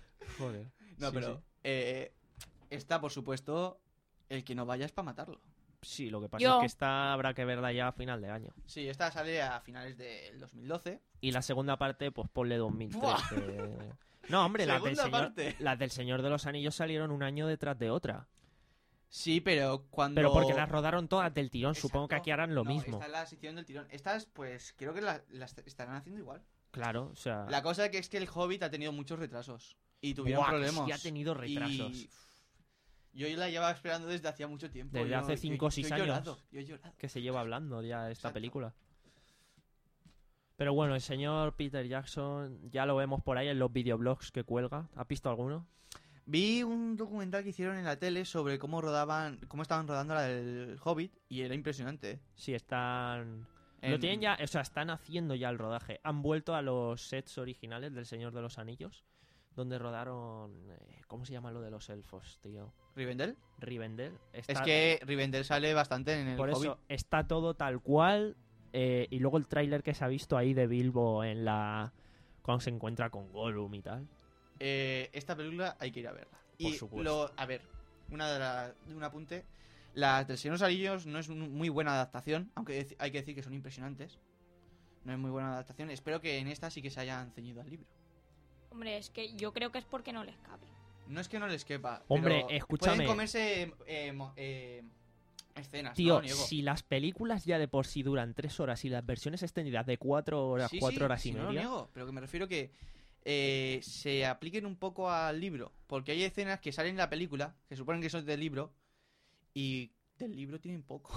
Speaker 1: Joder.
Speaker 2: No,
Speaker 1: Sí,
Speaker 2: pero
Speaker 1: sí.
Speaker 2: eh, está, por supuesto, el que no vaya es para matarlo.
Speaker 1: Sí, lo que pasa
Speaker 4: Yo-
Speaker 1: es que esta habrá que verla ya a final de año.
Speaker 2: Sí, esta sale a finales del dos mil doce.
Speaker 1: Y la segunda parte, pues ponle dos mil tres.
Speaker 2: ¡Buah!
Speaker 1: que- No, hombre, las del,
Speaker 2: Segunda
Speaker 1: señor,
Speaker 2: parte.
Speaker 1: las del Señor de los Anillos salieron un año detrás de otra.
Speaker 2: Sí, pero cuando...
Speaker 1: Pero porque las rodaron todas del tirón, supongo que
Speaker 2: Exacto.
Speaker 1: aquí harán lo
Speaker 2: No,
Speaker 1: mismo.
Speaker 2: Esta es la sección del tirón. Estas, pues, creo que las las estarán haciendo igual.
Speaker 1: Claro, o sea...
Speaker 2: La cosa que es que el Hobbit ha tenido muchos retrasos. Y tuvieron
Speaker 1: Buah, que
Speaker 2: problemas.
Speaker 1: sí ha tenido retrasos.
Speaker 2: Y... Yo la llevaba esperando desde hacía mucho tiempo.
Speaker 1: Desde
Speaker 2: Yo-
Speaker 1: hace
Speaker 2: yo-
Speaker 1: cinco o
Speaker 2: yo
Speaker 1: seis
Speaker 2: he
Speaker 1: años.
Speaker 2: llorado, yo he llorado.
Speaker 1: que se lleva hablando ya de esta
Speaker 2: Exacto.
Speaker 1: película. Pero bueno, el señor Peter Jackson ya lo vemos por ahí en los videoblogs que cuelga. ¿Has visto alguno?
Speaker 2: Vi un documental que hicieron en la tele sobre cómo rodaban, cómo estaban rodando la del Hobbit y era impresionante. ¿eh?
Speaker 1: Sí, están...
Speaker 2: En-
Speaker 1: Lo tienen ya, o sea, están haciendo ya el rodaje. Han vuelto a los sets originales del Señor de los Anillos, donde rodaron... eh, ¿Cómo se llama lo de los elfos, tío?
Speaker 2: ¿Rivendell?
Speaker 1: Rivendell. Está-
Speaker 2: Es que Rivendell sale bastante en el
Speaker 1: Por
Speaker 2: Hobbit.
Speaker 1: eso, está todo tal cual. eh, y luego el tráiler que se ha visto ahí de Bilbo en la... Cuando se encuentra con Gollum y tal.
Speaker 2: Eh, esta película hay que ir a verla.
Speaker 1: Por
Speaker 2: y
Speaker 1: supuesto.
Speaker 2: lo, a ver, una de la- de un apunte. Las del Señor de los Anillos no es un- muy buena adaptación, aunque dec- hay que decir que son impresionantes. No es muy buena adaptación. Espero que en esta sí que se hayan ceñido al libro.
Speaker 4: Hombre, es que yo creo que es porque no les cabe.
Speaker 2: No es que no les quepa.
Speaker 1: Hombre,
Speaker 2: pero
Speaker 1: escúchame.
Speaker 2: Pueden comerse eh, mo- eh, escenas.
Speaker 1: Tío,
Speaker 2: no, niego.
Speaker 1: si las películas ya de por sí duran tres horas y las versiones extendidas de cuatro horas,
Speaker 2: Sí,
Speaker 1: cuatro
Speaker 2: sí,
Speaker 1: horas
Speaker 2: sí,
Speaker 1: y
Speaker 2: no lo
Speaker 1: media...
Speaker 2: niego, pero que me refiero que eh, se apliquen un poco al libro. Porque hay escenas que salen en la película, que suponen que son del libro, y del libro tienen poco.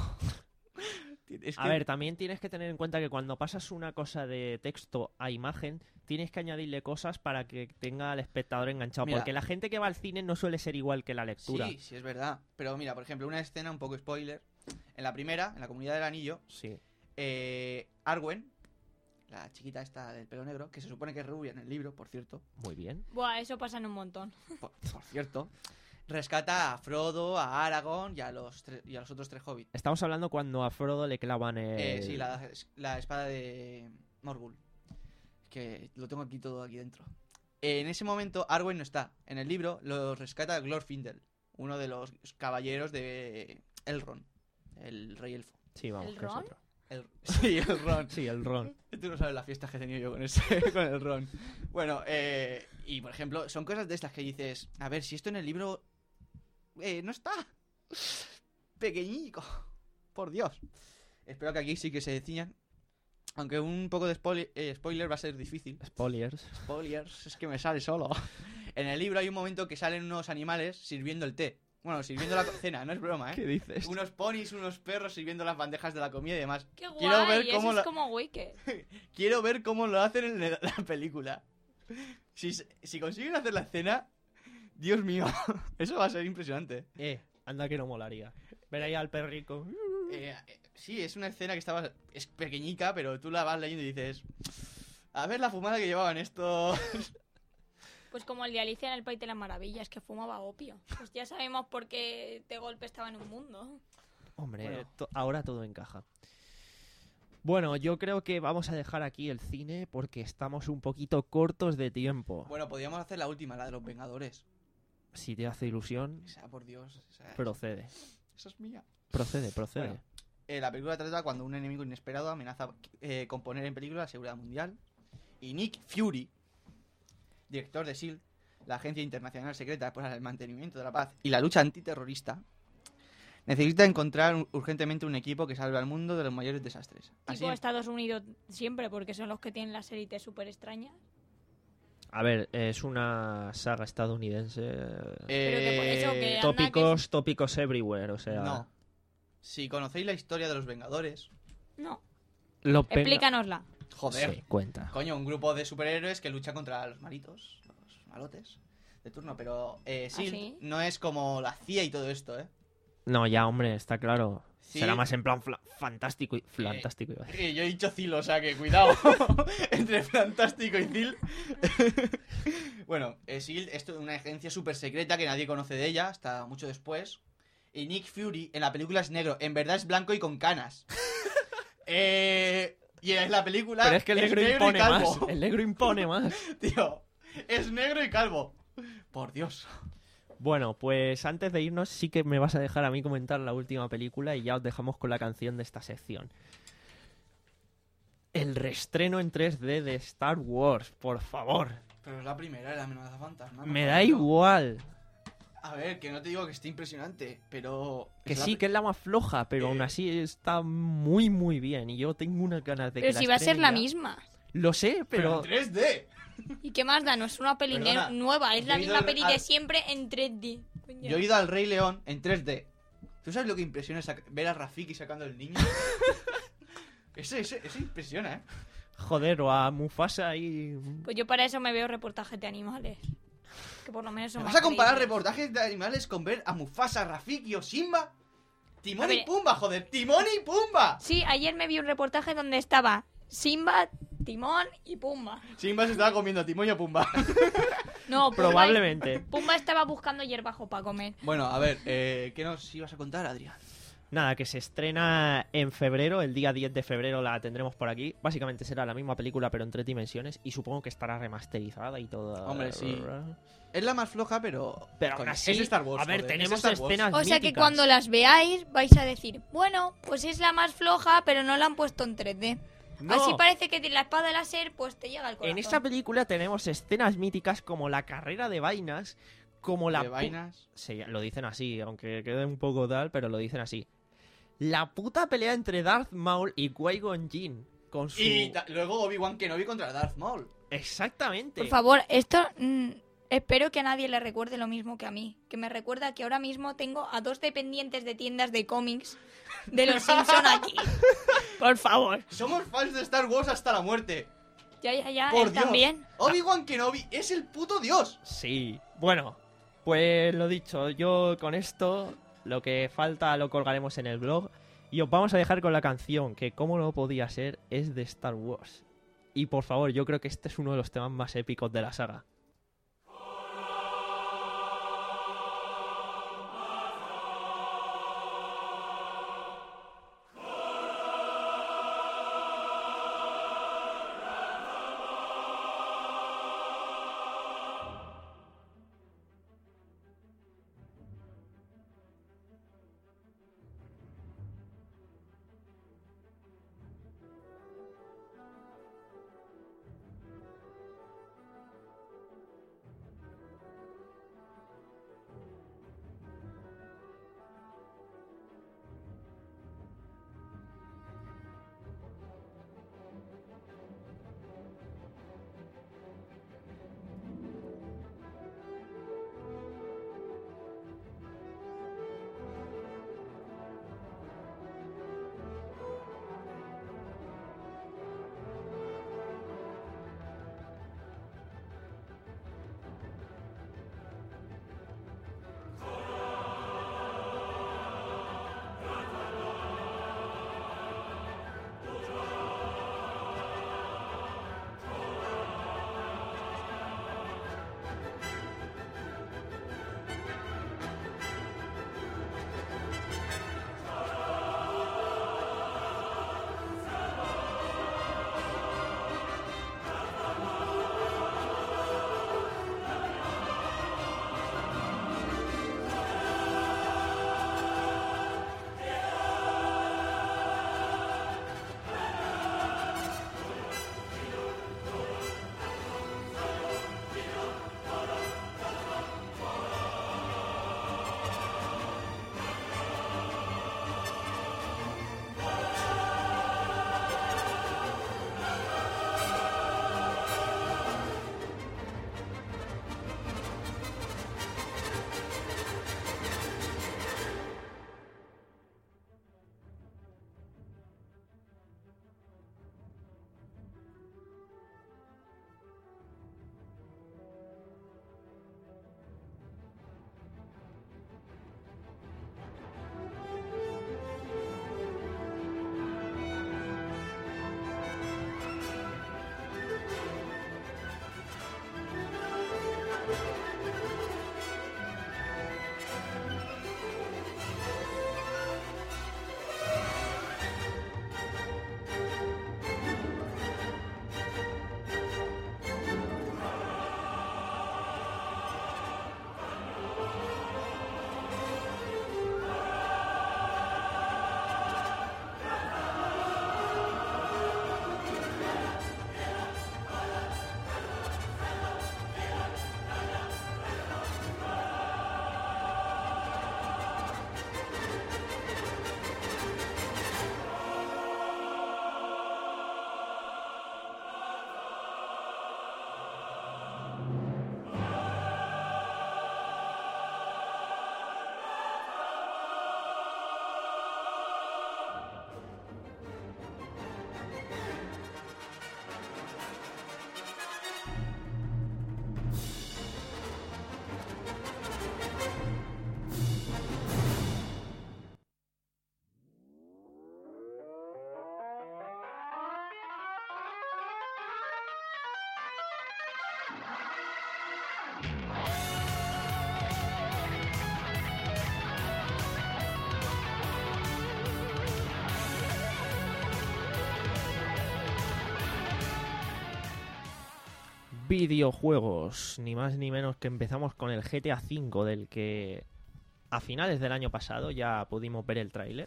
Speaker 2: Es
Speaker 1: A
Speaker 2: que-
Speaker 1: ver, también tienes que tener en cuenta que cuando pasas una cosa de texto a imagen, tienes que añadirle cosas para que tenga al espectador enganchado.
Speaker 2: Mira.
Speaker 1: Porque la gente que va al cine no suele ser igual que la lectura.
Speaker 2: Sí, sí, es verdad. Pero mira, por ejemplo, una escena un poco spoiler. En la primera, en la Comunidad del Anillo,
Speaker 1: Sí.
Speaker 2: eh, Arwen, la chiquita esta del pelo negro, que se supone que es rubia en el libro, por cierto,
Speaker 1: Muy bien.
Speaker 4: Buah, eso pasa en un montón.
Speaker 2: por, por cierto, rescata a Frodo, a Aragorn y a los, tre- y a los otros tres hobbits.
Speaker 1: Estamos hablando cuando a Frodo le clavan el...
Speaker 2: Eh, sí, la, la espada de Morgul. Que lo tengo aquí todo aquí dentro. En ese momento, Arwen no está. En el libro lo rescata Glorfindel, uno de los caballeros de Elrond, el rey elfo.
Speaker 1: Sí, vamos,
Speaker 4: ¿El
Speaker 1: que es
Speaker 4: Ron?
Speaker 1: otro.
Speaker 2: El- sí, el Ron.
Speaker 1: Sí, el Ron.
Speaker 2: Tú no sabes las fiestas que he tenido yo con, ese, con el Ron. Bueno, eh, y por ejemplo, son cosas de estas que dices, a ver, si esto en el libro eh, no está. Pequeñico. Por Dios. Espero que aquí sí que se ciñan. Aunque un poco de spoiler, eh, spoiler va a ser difícil.
Speaker 1: Spoilers.
Speaker 2: Spoilers, es que me sale solo. En el libro hay un momento que salen unos animales sirviendo el té. Bueno, sirviendo la cena, no es broma, ¿eh?
Speaker 1: dices?
Speaker 2: Unos ponis, unos perros sirviendo las bandejas de la comida y demás.
Speaker 4: ¡Qué guay!
Speaker 2: Quiero ver
Speaker 4: Eso
Speaker 2: cómo
Speaker 4: es
Speaker 2: lo-
Speaker 4: como Wicked.
Speaker 2: Quiero ver cómo lo hacen en la la película. Si, si consiguen hacer la escena, Dios mío, eso va a ser impresionante.
Speaker 1: Eh, anda que no molaría. Ver ahí al perrico.
Speaker 2: Eh, eh, sí, es una escena que estaba es pequeñica, pero tú la vas leyendo y dices, a ver la fumada que llevaban estos.
Speaker 4: Pues como el de Alicia en el País de las Maravillas, que fumaba opio. Pues ya sabemos por qué de golpe estaba en un mundo.
Speaker 1: Hombre,
Speaker 2: Bueno.
Speaker 1: to- ahora todo encaja. Bueno, yo creo que vamos a dejar aquí el cine porque estamos un poquito cortos de tiempo.
Speaker 2: Bueno, podríamos hacer la última, la de los Vengadores.
Speaker 1: Si te hace ilusión,
Speaker 2: O sea, por Dios, o sea,
Speaker 1: procede.
Speaker 2: esa es mía.
Speaker 1: Procede, procede.
Speaker 2: Bueno. Eh, la película trata cuando un enemigo inesperado amenaza eh, con poner en peligro la seguridad mundial. Y Nick Fury, director de S H I E L D, la agencia internacional secreta para el mantenimiento de la paz y la lucha antiterrorista, necesita encontrar un- urgentemente un equipo que salve al mundo de los mayores desastres. Así,
Speaker 4: Tipo Estados Unidos siempre, porque son los que tienen las élites súper extrañas.
Speaker 1: A ver, es una saga estadounidense.
Speaker 2: eh,
Speaker 4: Pero que por eso que- anda
Speaker 1: tópicos, tópicos everywhere, o sea.
Speaker 2: no. Si conocéis la historia de los Vengadores,
Speaker 4: No,
Speaker 1: Los venga-
Speaker 4: explícanosla.
Speaker 2: joder,
Speaker 1: Sí, cuenta.
Speaker 2: coño, un grupo de superhéroes que lucha contra los malitos, los malotes de turno, pero eh, S H I E L D
Speaker 4: ¿Ah, sí?
Speaker 2: no es como la C I A y todo esto, ¿eh?
Speaker 1: No, ya, hombre, está claro.
Speaker 2: Sí.
Speaker 1: Será más en plan fla- fantástico y... Fantástico, iba a decir.
Speaker 2: Eh, yo he dicho Cil, o sea que cuidado. Entre Fantástico y Cil. Bueno, eh, S H I E L D es una agencia súper secreta que nadie conoce de ella hasta mucho después. Y Nick Fury en la película es negro. En verdad es blanco y con canas. eh, y en la película
Speaker 1: Pero es que el negro,
Speaker 2: y
Speaker 1: impone
Speaker 2: calvo.
Speaker 1: más. El negro impone más.
Speaker 2: Tío, es negro y calvo. Por Dios.
Speaker 1: Bueno, pues antes de irnos sí que me vas a dejar a mí comentar la última película y ya os dejamos con la canción de esta sección. El reestreno en tres D de Star Wars, por favor.
Speaker 2: Pero es la primera, la amenaza fantasma.
Speaker 1: Me da
Speaker 2: compañero.
Speaker 1: igual.
Speaker 2: A ver, que no te digo que esté impresionante, pero...
Speaker 1: Que
Speaker 2: es la
Speaker 1: sí,
Speaker 2: pri-
Speaker 1: que es la más floja, pero
Speaker 2: Eh.
Speaker 1: aún así está muy, muy bien. Y yo tengo unas ganas de que
Speaker 4: Pero
Speaker 1: la
Speaker 4: si va a ser
Speaker 1: estrenen
Speaker 4: la
Speaker 1: ya.
Speaker 4: misma.
Speaker 1: Lo sé,
Speaker 2: Pero
Speaker 1: pero...
Speaker 2: en tres D.
Speaker 4: ¿Y qué más da? No es una peli ne-
Speaker 2: Perdona,
Speaker 4: nueva, es
Speaker 2: yo
Speaker 4: la
Speaker 2: he ido
Speaker 4: misma
Speaker 2: al-
Speaker 4: peli
Speaker 2: al-
Speaker 4: de siempre en tres D. Coño.
Speaker 2: Yo he ido al Rey León en tres D. ¿Tú sabes lo que impresiona sac- ver a Rafiki sacando el niño? Eso, eso, eso impresiona, ¿eh?
Speaker 1: Joder, o a Mufasa y...
Speaker 4: Pues yo para eso me veo reportajes de animales. Que por lo menos son
Speaker 2: ¿Me
Speaker 4: más
Speaker 2: vas a comparar
Speaker 4: creíbles.
Speaker 2: reportajes de animales con ver a Mufasa, Rafiki o Simba? Timón
Speaker 4: A
Speaker 2: y
Speaker 4: ver.
Speaker 2: Pumba, joder, Timón y Pumba.
Speaker 4: Sí, ayer me vi un reportaje donde estaba Simba, Timón y Pumba.
Speaker 2: Simba se estaba comiendo a Timón y a Pumba.
Speaker 4: No, Pumba,
Speaker 1: Probablemente.
Speaker 4: Pumba estaba buscando hierbajo para comer.
Speaker 2: Bueno, a ver, eh, ¿qué nos ibas a contar, Adrián?
Speaker 1: Nada, que se estrena en febrero, el día diez de febrero la tendremos por aquí. Básicamente será la misma película pero en tres dimensiones y supongo que estará remasterizada y todo.
Speaker 2: Hombre, sí. Es la más floja, pero...
Speaker 1: Pero aún
Speaker 2: coño,
Speaker 1: así,
Speaker 2: es Star Wars,
Speaker 1: a ver,
Speaker 2: joder, es
Speaker 1: tenemos
Speaker 2: Star Wars.
Speaker 1: escenas
Speaker 4: O sea que
Speaker 1: míticas.
Speaker 4: cuando las veáis vais a decir, bueno, pues es la más floja, pero no la han puesto en tres D.
Speaker 1: No,
Speaker 4: Así parece que de la espada láser pues te llega al corazón.
Speaker 1: en esta película tenemos escenas míticas como la carrera de vainas, como la...
Speaker 2: De
Speaker 1: pu-
Speaker 2: vainas.
Speaker 1: Sí, lo dicen así, aunque quede un poco tal, pero lo dicen así. La puta pelea entre Darth Maul y Qui-Gon Jinn con su...
Speaker 2: Y ta- luego Obi-Wan Kenobi contra Darth Maul.
Speaker 1: Exactamente.
Speaker 4: Por favor, esto mm, espero que a nadie le recuerde lo mismo que a mí. Que me recuerda que ahora mismo tengo a dos dependientes de tiendas de cómics de los Simpson aquí. Por favor.
Speaker 2: Somos fans de Star Wars hasta la muerte.
Speaker 4: Ya, ya, ya,
Speaker 2: Por
Speaker 4: él
Speaker 2: Dios.
Speaker 4: también.
Speaker 2: Obi-Wan Kenobi es el puto dios.
Speaker 1: Sí. Bueno, pues lo dicho, yo con esto lo que falta lo colgaremos en el blog y os vamos a dejar con la canción que como no podía ser es de Star Wars. Y por favor, yo creo que este es uno de los temas más épicos de la saga. videojuegos, ni más ni menos que empezamos con el G T A cinco, del que a finales del año pasado ya pudimos ver el tráiler.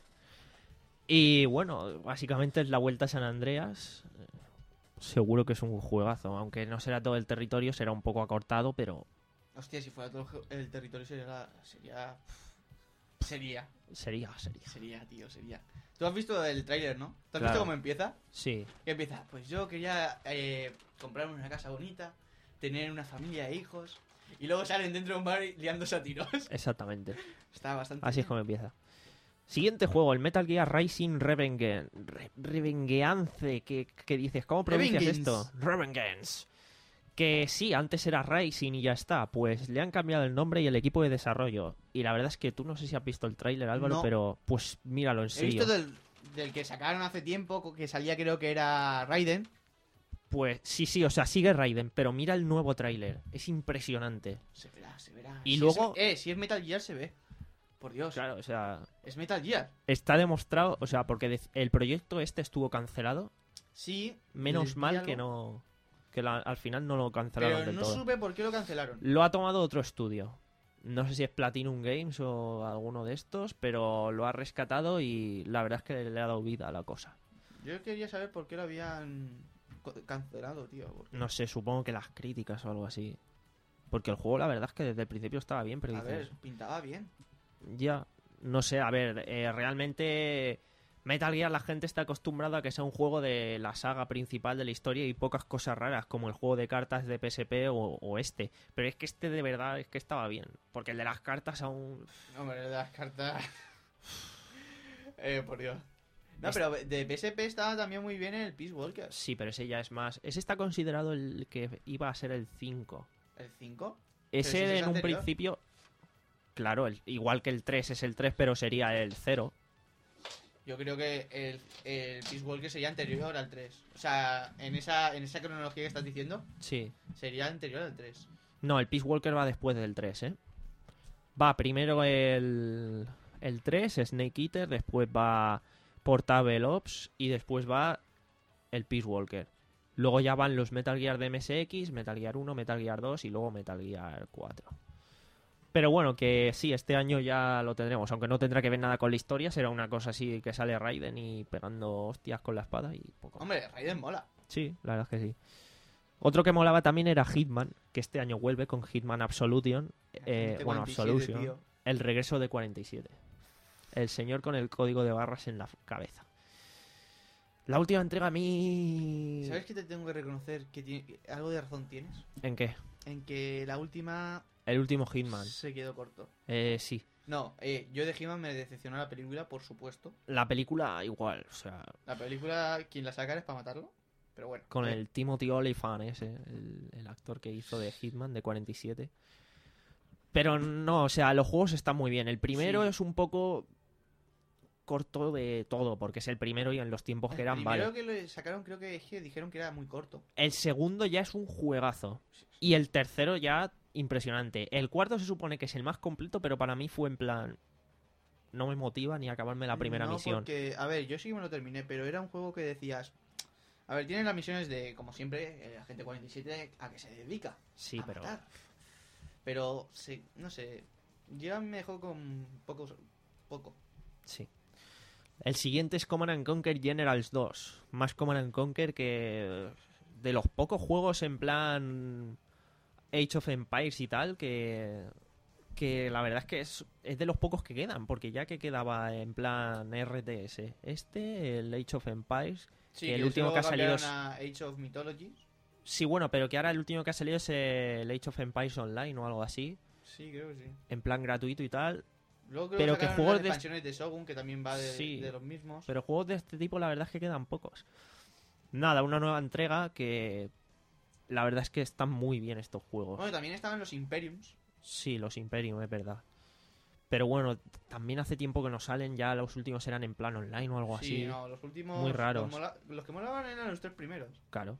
Speaker 1: Y bueno, básicamente es la vuelta a San Andreas. Seguro que es un juegazo, aunque no será todo el territorio, será un poco acortado, pero
Speaker 2: Hostia, si fuera todo el territorio sería... la- Sería... Sería.
Speaker 1: sería, sería.
Speaker 2: Sería, tío, sería. ¿Tú has visto el tráiler, no? ¿Tú has
Speaker 1: Claro.
Speaker 2: visto cómo empieza?
Speaker 1: Sí,
Speaker 2: ¿Qué empieza? Pues yo quería eh, comprarme una casa bonita, tener una familia e hijos, y luego salen dentro de un bar liándose a tiros.
Speaker 1: exactamente.
Speaker 2: Está bastante
Speaker 1: Así es
Speaker 2: bien.
Speaker 1: como empieza. Siguiente juego, el Metal Gear Rising Revengeance. Re- Revengeance, ¿qué, qué dices? ¿Cómo pronuncias
Speaker 2: Revengeance.
Speaker 1: esto? Revengeance. Que sí, antes era Rising y ya está. Pues le han cambiado el nombre y el equipo de desarrollo. Y la verdad es que tú no sé si has visto el tráiler, Álvaro,
Speaker 2: No.
Speaker 1: pero pues míralo en
Speaker 2: He
Speaker 1: serio.
Speaker 2: visto del, del que sacaron hace tiempo, que salía creo que era Raiden.
Speaker 1: Pues sí, sí, o sea, sigue Raiden, pero mira el nuevo tráiler. Es impresionante.
Speaker 2: Se verá, se verá.
Speaker 1: Y
Speaker 2: Si
Speaker 1: luego-
Speaker 2: es- eh, si es Metal Gear se ve. Por Dios.
Speaker 1: Claro, o sea,
Speaker 2: Es Metal Gear.
Speaker 1: está demostrado, o sea, porque de- el proyecto este estuvo cancelado.
Speaker 2: Sí.
Speaker 1: Menos
Speaker 2: les
Speaker 1: mal
Speaker 2: vi
Speaker 1: que
Speaker 2: algo,
Speaker 1: no... Que la- al final no lo cancelaron
Speaker 2: Pero
Speaker 1: del
Speaker 2: no
Speaker 1: todo.
Speaker 2: supe por qué lo cancelaron.
Speaker 1: Lo ha tomado otro estudio. No sé si es Platinum Games o alguno de estos, pero lo ha rescatado y la verdad es que le ha dado vida a la cosa.
Speaker 2: Yo quería saber por qué lo habían co- cancelado, tío. porque-
Speaker 1: No sé, supongo que las críticas o algo así. Porque el juego la verdad es que desde el principio estaba bien, pero
Speaker 2: A
Speaker 1: dices...
Speaker 2: ver, pintaba bien.
Speaker 1: Ya, no sé, a ver, eh, realmente Metal Gear la gente está acostumbrada a que sea un juego de la saga principal de la historia y pocas cosas raras, como el juego de cartas de P S P o, o este. Pero es que este de verdad es que estaba bien, porque el de las cartas aún...
Speaker 2: Hombre, de las cartas. eh, por Dios. No,
Speaker 1: Es-
Speaker 2: pero de P S P estaba también muy bien el Peace Walker.
Speaker 1: Sí, pero ese ya es más... Ese está considerado el que iba a ser el cinco.
Speaker 2: ¿El cinco?
Speaker 1: Ese
Speaker 2: si ese es
Speaker 1: en un
Speaker 2: anterior.
Speaker 1: principio... Claro, el- igual que el tres es el tres, pero sería el cero.
Speaker 2: Yo creo que el, el Peace Walker sería anterior al tres. O sea, en esa, en esa cronología que estás diciendo,
Speaker 1: Sí.
Speaker 2: sería anterior al tres.
Speaker 1: No, el Peace Walker va después del tres, ¿eh? Va primero el, el tres, Snake Eater, después va Portable Ops y después va el Peace Walker. Luego ya van los Metal Gear de M S X, Metal Gear uno, Metal Gear dos y luego Metal Gear cuatro. Pero bueno, que sí, este año ya lo tendremos, aunque no tendrá que ver nada con la historia, será una cosa así que sale Raiden y pegando hostias con la espada y poco.
Speaker 2: Hombre, Raiden mola.
Speaker 1: Sí, la verdad es que sí. Otro que molaba también era Hitman, que este año vuelve con Hitman Absolution. eh,
Speaker 2: Agente
Speaker 1: bueno,
Speaker 2: cuarenta y siete,
Speaker 1: Absolution.
Speaker 2: tío.
Speaker 1: El regreso de cuarenta y siete. El señor con el código de barras en la f- cabeza. La última entrega a mí...
Speaker 2: ¿Sabes que te tengo que reconocer que tiene- algo de razón tienes?
Speaker 1: ¿En qué?
Speaker 2: En que la última
Speaker 1: El último Hitman.
Speaker 2: se quedó corto.
Speaker 1: Eh, sí.
Speaker 2: No, eh, yo de He-Man me decepcionó la película, por supuesto.
Speaker 1: La película igual, o sea,
Speaker 2: La película, quien la saca es para matarlo. Pero bueno.
Speaker 1: con
Speaker 2: eh,
Speaker 1: el Timothy Olyphant ese, el, el actor que hizo de Hitman de cuarenta y siete. Pero no, o sea, los juegos están muy bien. El primero
Speaker 2: Sí.
Speaker 1: es un poco corto de todo, porque es el primero y en los tiempos
Speaker 2: El
Speaker 1: que eran,
Speaker 2: primero
Speaker 1: vale.
Speaker 2: que le sacaron creo que, es que dijeron que era muy corto.
Speaker 1: El segundo ya es un juegazo. Y el tercero ya impresionante. El cuarto se supone que es el más completo, pero para mí fue en plan... No me motiva ni acabarme la primera
Speaker 2: no,
Speaker 1: misión.
Speaker 2: Porque, a ver, yo sí que me lo terminé, pero era un juego que decías... A ver, tienen las misiones de, como siempre, el Agente cuarenta y siete a que se dedica.
Speaker 1: Sí,
Speaker 2: a
Speaker 1: pero...
Speaker 2: matar. Pero, sí, no sé. Yo me dejó con poco... Poco.
Speaker 1: Sí. El siguiente es Command and Conquer Generals dos. Más Command and Conquer que... De los pocos juegos en plan... Age of Empires y tal, que... Que la verdad es que es, es de los pocos que quedan, porque ya que quedaba en plan R T S. Este, el Age of Empires...
Speaker 2: Sí,
Speaker 1: Que el
Speaker 2: que
Speaker 1: último
Speaker 2: luego
Speaker 1: que ha salido
Speaker 2: cambiaron a Age of Mythology.
Speaker 1: Sí, bueno, pero que ahora el último que ha salido es el Age of Empires Online o algo así.
Speaker 2: Sí, creo que sí.
Speaker 1: En plan gratuito y tal.
Speaker 2: Luego creo
Speaker 1: Pero
Speaker 2: que
Speaker 1: que
Speaker 2: sacaron
Speaker 1: juegos
Speaker 2: las
Speaker 1: de-
Speaker 2: expansiones de Shogun, que también va de,
Speaker 1: Sí.
Speaker 2: de los mismos.
Speaker 1: Pero juegos de este tipo la verdad es que quedan pocos. Nada, una nueva entrega que... La verdad es que están muy bien estos juegos.
Speaker 2: Bueno, también estaban los Imperiums.
Speaker 1: Sí, los Imperium, es verdad. Pero bueno, también hace tiempo que no salen, ya los últimos eran en plan online o algo
Speaker 2: Sí,
Speaker 1: así.
Speaker 2: no, los últimos...
Speaker 1: Muy raros.
Speaker 2: Los, mola- los que molaban eran los tres primeros.
Speaker 1: Claro.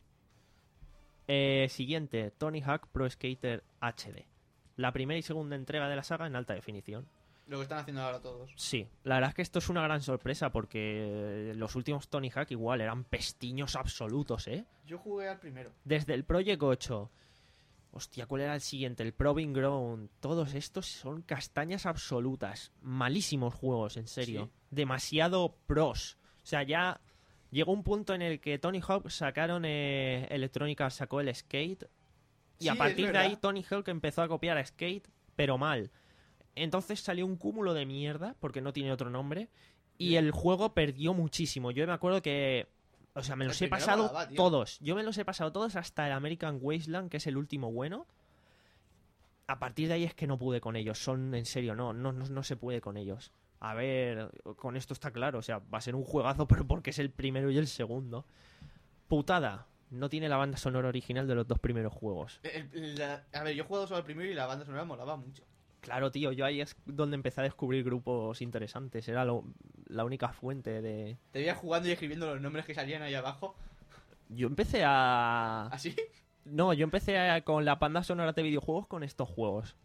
Speaker 1: Eh, siguiente, Tony Hawk Pro Skater H D. La primera y segunda entrega de la saga en alta definición.
Speaker 2: Lo que están haciendo ahora todos.
Speaker 1: Sí, la verdad es que esto es una gran sorpresa porque los últimos Tony Hawk igual eran pestiños absolutos, ¿eh?
Speaker 2: Yo jugué al primero.
Speaker 1: Desde el Project ocho, Hostia, ¿cuál era el siguiente? El Proving Ground. Todos estos son castañas absolutas. Malísimos juegos, en serio.
Speaker 2: Sí.
Speaker 1: Demasiado pros. O sea, ya llegó un punto en el que Tony Hawk sacaron... Eh, Electronic Arts sacó el Skate. Y
Speaker 2: Sí,
Speaker 1: a partir
Speaker 2: es
Speaker 1: de ahí
Speaker 2: verdad.
Speaker 1: Tony Hawk empezó a copiar a Skate, pero mal. Entonces salió un cúmulo de mierda, porque no tiene otro nombre. Y
Speaker 2: Sí.
Speaker 1: el juego perdió muchísimo. Yo me acuerdo que... O sea, me
Speaker 2: El
Speaker 1: los he
Speaker 2: primero
Speaker 1: pasado
Speaker 2: molaba, tío.
Speaker 1: todos. Yo me los he pasado todos hasta el American Wasteland, que es el último bueno. A partir de ahí es que no pude con ellos. Son, en serio, no, no, no, no se puede con ellos. A ver, con esto está claro. O sea, va a ser un juegazo, pero porque es el primero y el segundo. Putada. No tiene la banda sonora original de los dos primeros juegos.
Speaker 2: El- el- la- a ver, yo he jugado solo el primero y la banda sonora molaba mucho.
Speaker 1: Claro, tío, yo ahí es donde empecé a descubrir grupos interesantes. Era lo- la única fuente de...
Speaker 2: Te veía jugando y escribiendo los nombres que salían ahí abajo.
Speaker 1: Yo empecé a...
Speaker 2: ¿Así?
Speaker 1: No, yo empecé a- con la banda sonora de videojuegos con estos juegos.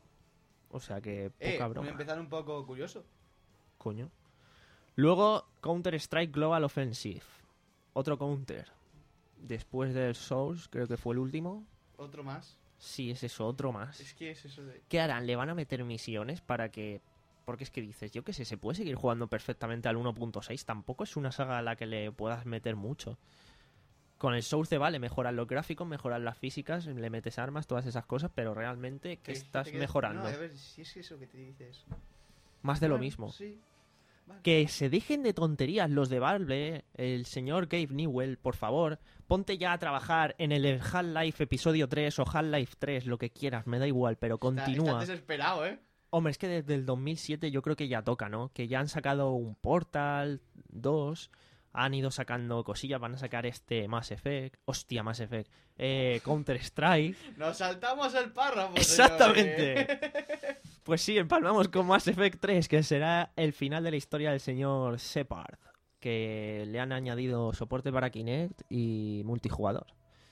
Speaker 1: O sea que
Speaker 2: Eh,
Speaker 1: poca
Speaker 2: me
Speaker 1: broma.
Speaker 2: empezaron un poco curioso.
Speaker 1: Coño. Luego, Counter-Strike Global Offensive. Otro Counter. Después del Souls, creo que fue el último.
Speaker 2: Otro más.
Speaker 1: Sí, es eso, otro más.
Speaker 2: Es que es eso de...
Speaker 1: ¿Qué harán? ¿Le van a meter misiones para que...? Porque es que dices, yo qué sé, se puede seguir jugando perfectamente al uno punto seis. Tampoco es una saga a la que le puedas meter mucho. Con el Souls te vale, mejoran los gráficos, mejoran las físicas, le metes armas, todas esas cosas, pero realmente, ¿qué
Speaker 2: que
Speaker 1: estás
Speaker 2: te quedas-
Speaker 1: mejorando?
Speaker 2: No, a ver, si es eso que te dices.
Speaker 1: Más de lo
Speaker 2: Bueno,
Speaker 1: mismo.
Speaker 2: Sí. Vale.
Speaker 1: Que se dejen de tonterías los de Valve, eh. El señor Gabe Newell, por favor, ponte ya a trabajar en el Half-Life episodio tres o Half-Life tres, lo que quieras, me da igual, pero
Speaker 2: Está-
Speaker 1: continúa.
Speaker 2: Estás desesperado, ¿eh?
Speaker 1: Hombre, es que desde el dos mil siete yo creo que ya toca, ¿no? Que ya han sacado un Portal dos, han ido sacando cosillas, van a sacar este Mass Effect, hostia, Mass Effect, eh, Counter-Strike.
Speaker 2: Nos saltamos el párrafo.
Speaker 1: Exactamente.
Speaker 2: señores.
Speaker 1: Pues sí, empalmamos con Mass Effect tres, que será el final de la historia del señor Shepard, que le han añadido soporte para Kinect y multijugador.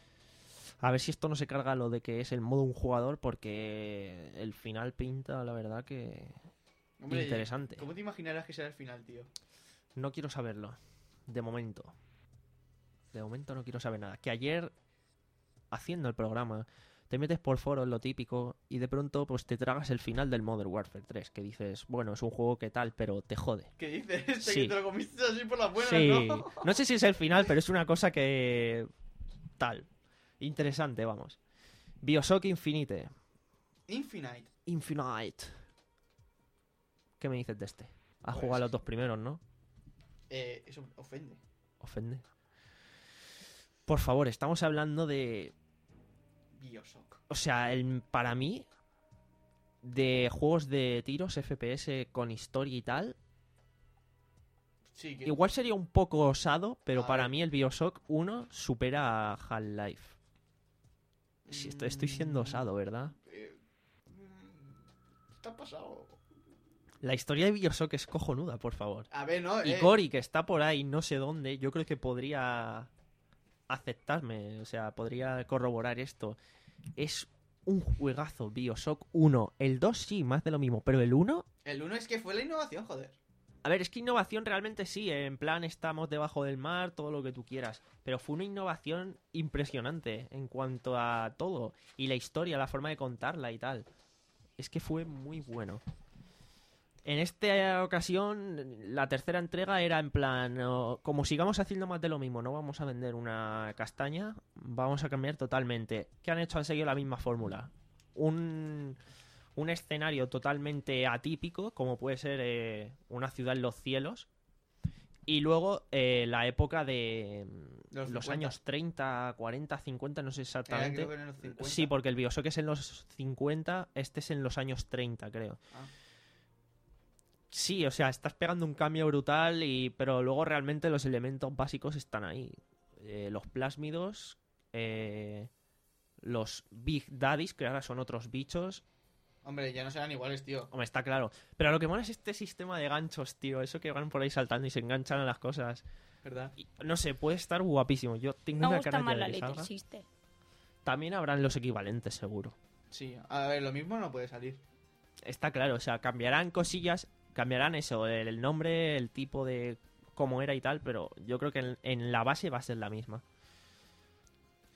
Speaker 1: A ver si esto no se carga lo de que es el modo un jugador, porque el final pinta, la verdad, que
Speaker 2: Hombre,
Speaker 1: interesante.
Speaker 2: ¿Cómo te imaginarás que será el final, tío?
Speaker 1: No quiero saberlo, de momento. De momento no quiero saber nada. Que ayer, haciendo el programa, te metes por foros, lo típico, y de pronto pues te tragas el final del Modern Warfare tres, que dices, bueno, es un juego que tal, pero te jode.
Speaker 2: ¿Qué dices? Este
Speaker 1: Sí.
Speaker 2: que te lo comiste así por las buenas,
Speaker 1: Sí,
Speaker 2: ¿no?
Speaker 1: no sé si es el final, pero es una cosa que... tal. Interesante, vamos. Bioshock Infinite.
Speaker 2: Infinite.
Speaker 1: Infinite. ¿Qué me dices de este? Has
Speaker 2: Pues-
Speaker 1: jugado a los dos primeros, ¿no?
Speaker 2: Eh, eso ofende.
Speaker 1: Ofende. Por favor, estamos hablando de...
Speaker 2: Bioshock.
Speaker 1: O sea, el, para mí, de juegos de tiros, F P S con historia y tal,
Speaker 2: Sí, que...
Speaker 1: igual sería un poco osado, pero
Speaker 2: A
Speaker 1: para
Speaker 2: ver.
Speaker 1: mí el Bioshock uno supera a Half-Life. Sí, estoy, estoy siendo
Speaker 2: Mm,
Speaker 1: osado, ¿verdad?
Speaker 2: eh, mm, Está pasado.
Speaker 1: La historia de Bioshock es cojonuda, por favor.
Speaker 2: A ver, ¿no?
Speaker 1: Y
Speaker 2: Eh,
Speaker 1: Cory, que está por ahí, no sé dónde, yo creo que podría aceptarme, o sea, podría corroborar esto. Es un juegazo, Bioshock uno. El dos sí, más de lo mismo, pero el uno...
Speaker 2: El uno es que fue la innovación, joder.
Speaker 1: A ver, es que innovación realmente sí, en plan estamos debajo del mar, todo lo que tú quieras, pero fue una innovación impresionante en cuanto a todo, y la historia, la forma de contarla y tal. Es que fue muy bueno. En esta ocasión, la tercera entrega era en plan, oh, como sigamos haciendo más de lo mismo, no vamos a vender una castaña, vamos a cambiar totalmente. ¿Qué han hecho? Han seguido la misma fórmula. Un... un escenario totalmente atípico, como puede ser eh, una ciudad en los cielos, y luego eh, la época de mm,
Speaker 2: Los
Speaker 1: los,
Speaker 2: cincuenta.
Speaker 1: años treinta, cuarenta, cincuenta, no sé
Speaker 2: Era,
Speaker 1: exactamente.
Speaker 2: creo que en los cincuenta.
Speaker 1: Sí, porque el Bioshock es en los cincuenta, este es en los años treinta, creo.
Speaker 2: Ah.
Speaker 1: Sí, o sea, estás pegando un cambio brutal, y pero luego realmente los elementos básicos están ahí. Eh, los plásmidos, eh, los Big Daddies, que ahora son otros bichos.
Speaker 2: Hombre, ya no serán iguales, tío.
Speaker 1: Hombre, está claro. Pero lo que mola es este sistema de ganchos, tío. Eso que van por ahí saltando y se enganchan a las cosas.
Speaker 2: ¿Verdad?
Speaker 1: Y, no sé, puede estar guapísimo. Yo tengo
Speaker 4: Me
Speaker 1: una
Speaker 4: gusta
Speaker 1: cara
Speaker 4: más
Speaker 1: de
Speaker 4: la
Speaker 1: que
Speaker 4: Little
Speaker 1: salga.
Speaker 4: Sister.
Speaker 1: También habrán los equivalentes, seguro.
Speaker 2: Sí. A ver, lo mismo no puede salir.
Speaker 1: Está claro, o sea, cambiarán cosillas, cambiarán eso, el, el nombre, el tipo de cómo era y tal, pero yo creo que en, en la base va a ser la misma.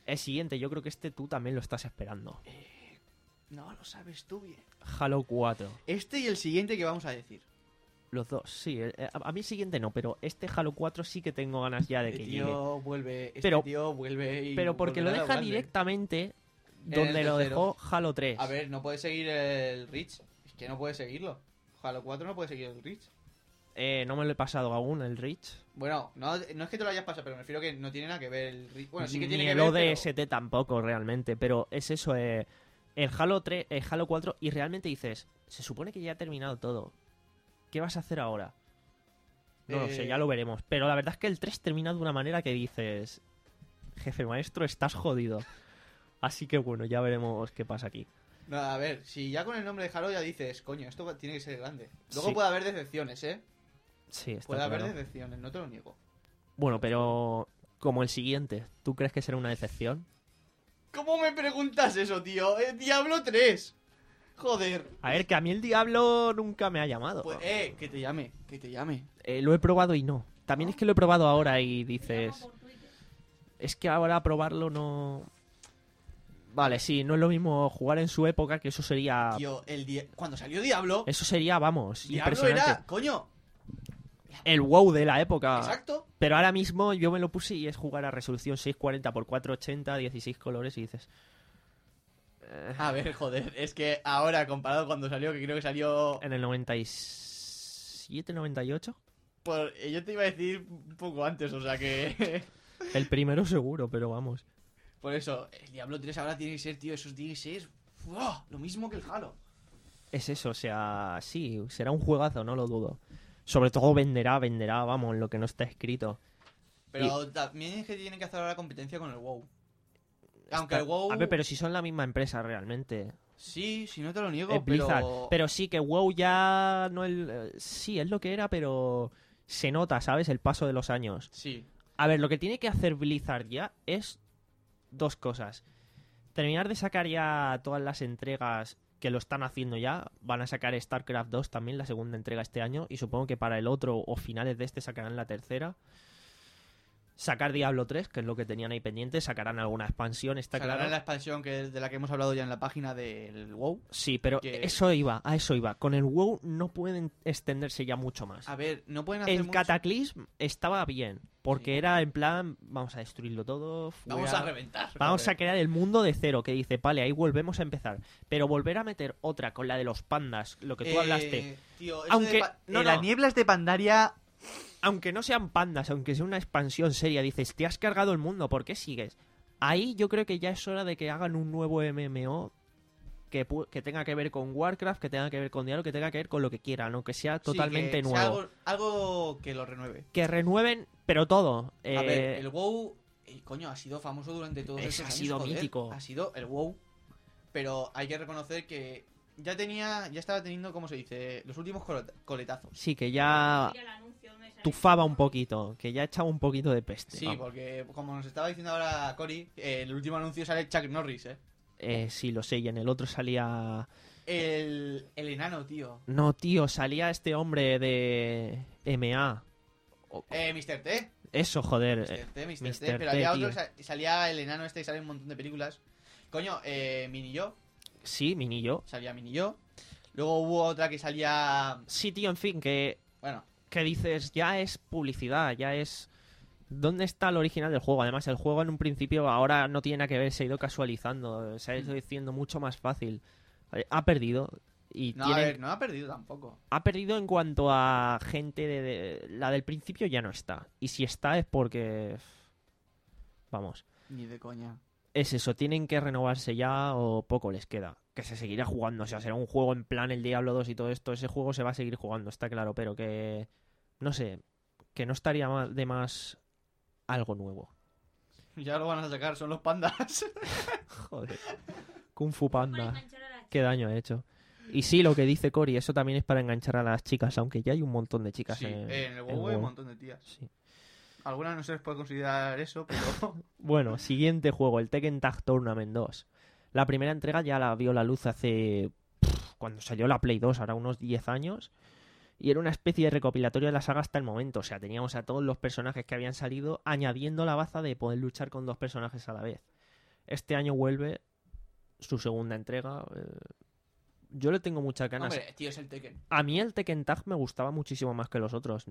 Speaker 1: El siguiente, yo creo que este tú también lo estás esperando.
Speaker 2: No lo sabes tú bien.
Speaker 1: Halo cuatro.
Speaker 2: Este y el siguiente que vamos a decir.
Speaker 1: Los dos, sí. eh, A, a mí el siguiente no, pero este Halo cuatro sí que tengo ganas ya de
Speaker 2: Este
Speaker 1: que
Speaker 2: tío
Speaker 1: llegue.
Speaker 2: vuelve. Este
Speaker 1: Pero-
Speaker 2: tío vuelve y.
Speaker 1: Pero porque lo
Speaker 2: volverá a
Speaker 1: deja
Speaker 2: Wander.
Speaker 1: directamente
Speaker 2: el
Speaker 1: donde lo
Speaker 2: tercero.
Speaker 1: dejó Halo tres.
Speaker 2: A ver, no puede seguir el Reach. Es que no puede seguirlo. Halo cuatro no puede seguir el Reach.
Speaker 1: Eh, no me lo he pasado aún, el Reach.
Speaker 2: Bueno, no, no es que te lo hayas pasado, pero me refiero que no tiene nada que ver el Reach. Bueno, sí que
Speaker 1: Ni
Speaker 2: tiene que
Speaker 1: el
Speaker 2: ver.
Speaker 1: O D S
Speaker 2: pero-
Speaker 1: T tampoco, realmente. Pero es eso, eh, el Halo tres, el Halo cuatro, y realmente dices, se supone que ya ha terminado todo. ¿Qué vas a hacer ahora? No lo sé,
Speaker 2: Eh,
Speaker 1: ya lo veremos. Pero la verdad es que el tres termina de una manera que dices, jefe maestro, estás jodido. Así que bueno, ya veremos qué pasa aquí.
Speaker 2: No, a ver, si ya con el nombre de Halo ya dices, coño, esto tiene que ser grande. Luego
Speaker 1: Sí.
Speaker 2: puede haber decepciones, ¿eh?
Speaker 1: Sí, está
Speaker 2: Puede haber
Speaker 1: claro.
Speaker 2: decepciones, no te lo niego.
Speaker 1: Bueno, pero como el siguiente, ¿tú crees que será una decepción?
Speaker 2: ¿Cómo me preguntas eso, tío? ¡Eh, Diablo tres! Joder.
Speaker 1: A ver, que a mí el Diablo nunca me ha llamado.
Speaker 2: Pues, eh, que te llame, que te llame.
Speaker 1: Eh, lo he probado y no. También es que lo he probado ahora y dices... Es que ahora probarlo no... Vale, sí, no es lo mismo jugar en su época, que eso sería...
Speaker 2: Tío, el di- cuando salió Diablo,
Speaker 1: Eso sería, vamos,
Speaker 2: Diablo
Speaker 1: impresionante.
Speaker 2: era, coño,
Speaker 1: El WoW de la época.
Speaker 2: exacto.
Speaker 1: Pero ahora mismo yo me lo puse y es jugar a resolución seiscientos cuarenta por cuatrocientos ochenta, dieciséis colores y dices... eh,
Speaker 2: A ver, joder, es que ahora comparado cuando salió, que creo que salió...
Speaker 1: en el noventa y siete, noventa y ocho.
Speaker 2: Por, eh, yo te iba a decir un poco antes, o sea que...
Speaker 1: El primero seguro, pero vamos.
Speaker 2: Por eso, el Diablo tres ahora tiene que ser, tío, esos tiene que ser... ¡Fua! Lo mismo que el Halo.
Speaker 1: Es eso, o sea, sí, será un juegazo, no lo dudo. Sobre todo venderá, venderá, vamos, lo que no está escrito.
Speaker 2: Pero también es que tienen que hacer ahora competencia con el WoW. Aunque
Speaker 1: Está-
Speaker 2: el WoW...
Speaker 1: A ver, pero si son la misma empresa realmente.
Speaker 2: Sí, si no te lo niego,
Speaker 1: Es Blizzard.
Speaker 2: pero...
Speaker 1: Pero sí que WoW ya no el... eh, sí, es lo que era, pero se nota, ¿sabes? El paso de los años.
Speaker 2: Sí.
Speaker 1: A ver, lo que tiene que hacer Blizzard ya es dos cosas. Terminar de sacar ya todas las entregas que lo están haciendo ya. Van a sacar StarCraft dos también, la segunda entrega este año. Y supongo que para el otro o finales de este sacarán la tercera. Sacar Diablo tres, que es lo que tenían ahí pendiente. Sacarán alguna expansión, está
Speaker 2: Sacarán
Speaker 1: claro.
Speaker 2: la expansión que, de la que hemos hablado ya en la página del WoW.
Speaker 1: Sí, pero
Speaker 2: que-
Speaker 1: eso iba, a eso iba. Con el WoW no pueden extenderse ya mucho más.
Speaker 2: A ver, no pueden hacer
Speaker 1: El
Speaker 2: mucho-
Speaker 1: Cataclysm estaba bien, porque
Speaker 2: Sí.
Speaker 1: era en plan, vamos a destruirlo todo.
Speaker 2: Vamos
Speaker 1: fuera-
Speaker 2: a reventar.
Speaker 1: Vamos
Speaker 2: joder.
Speaker 1: a crear el mundo de cero, que dice, vale, ahí volvemos a empezar. Pero volver a meter otra con la de los pandas, lo que tú
Speaker 2: Eh,
Speaker 1: hablaste,
Speaker 2: Tío, eso
Speaker 1: Aunque-
Speaker 2: de pa-
Speaker 1: no,
Speaker 2: eh,
Speaker 1: no.
Speaker 2: las nieblas de Pandaria...
Speaker 1: aunque no sean pandas, aunque sea una expansión seria, dices, te has cargado el mundo, ¿por qué sigues? Ahí yo creo que ya es hora de que hagan un nuevo M M O que, pu- que tenga que ver con Warcraft, que tenga que ver con Diablo, que tenga que ver con lo que quieran, aunque sea totalmente
Speaker 2: Sí, que
Speaker 1: nuevo.
Speaker 2: sea algo, algo que lo renueve.
Speaker 1: Que renueven, pero todo.
Speaker 2: A
Speaker 1: Eh,
Speaker 2: ver, el WoW, eh, coño, ha sido famoso durante todos
Speaker 1: Es-
Speaker 2: estos
Speaker 1: ha
Speaker 2: años,
Speaker 1: sido
Speaker 2: joder.
Speaker 1: mítico.
Speaker 2: Ha sido el WoW. Pero hay que reconocer que ya tenía, ya estaba teniendo, ¿cómo se dice? Los últimos coleta- coletazos.
Speaker 1: Sí, que ya tufaba un poquito, que ya echaba un poquito de peste.
Speaker 2: Sí,
Speaker 1: vamos.
Speaker 2: porque como nos estaba diciendo ahora Cory, eh, el último anuncio sale Chuck Norris, ¿eh?
Speaker 1: Eh, sí, lo sé, y en el otro salía...
Speaker 2: El, el enano, tío.
Speaker 1: No, tío, salía este hombre de M A.
Speaker 2: Eh, mister T.
Speaker 1: Eso, joder.
Speaker 2: mister
Speaker 1: eh,
Speaker 2: T, mister T.
Speaker 1: mister
Speaker 2: Pero
Speaker 1: T,
Speaker 2: había
Speaker 1: tío.
Speaker 2: otro, que sa- salía el enano este que sale en un montón de películas. Coño, eh, Mini Yo.
Speaker 1: Sí, Mini yo.
Speaker 2: Salía Mini Yo. Luego hubo otra que salía...
Speaker 1: Sí, tío, en fin, que,
Speaker 2: Bueno,
Speaker 1: que dices, ya es publicidad, ya es... ¿Dónde está el original del juego? Además, el juego en un principio ahora no tiene nada que ver, se ha ido casualizando, se ha ido diciendo mucho más fácil. Eh, Ha perdido. Y
Speaker 2: no,
Speaker 1: tiene-
Speaker 2: a ver, no ha perdido tampoco.
Speaker 1: ha perdido en cuanto a gente de, de- La del principio ya no está. Y si está es porque... Vamos.
Speaker 2: Ni de coña.
Speaker 1: Es eso, tienen que renovarse ya o poco les queda. Que se seguirá jugando, o sea, será un juego en plan el Diablo dos y todo esto. Ese juego se va a seguir jugando, está claro, pero que... No sé, que no estaría ma- de más algo nuevo.
Speaker 2: Ya lo van a sacar, son los pandas.
Speaker 1: Joder. Kung Fu Panda. Qué daño ha hecho. Y sí, lo que dice Cory, eso también es para enganchar a las chicas, aunque ya hay un montón de chicas
Speaker 2: Sí,
Speaker 1: en,
Speaker 2: en el
Speaker 1: en
Speaker 2: WoW hay un
Speaker 1: WoW.
Speaker 2: montón de tías.
Speaker 1: Sí.
Speaker 2: Algunas no se les puede considerar eso, pero...
Speaker 1: Bueno, siguiente juego, el Tekken Tag Tournament dos. La primera entrega ya la vio la luz hace... pff, cuando salió la Play dos, ahora unos diez años. Y era una especie de recopilatorio de la saga hasta el momento. O sea, teníamos a todos los personajes que habían salido, añadiendo la baza de poder luchar con dos personajes a la vez. Este año vuelve su segunda entrega. Eh, yo le tengo muchas ganas.
Speaker 2: Hombre, tío, es el Tekken.
Speaker 1: A mí el Tekken Tag me gustaba muchísimo más que los otros.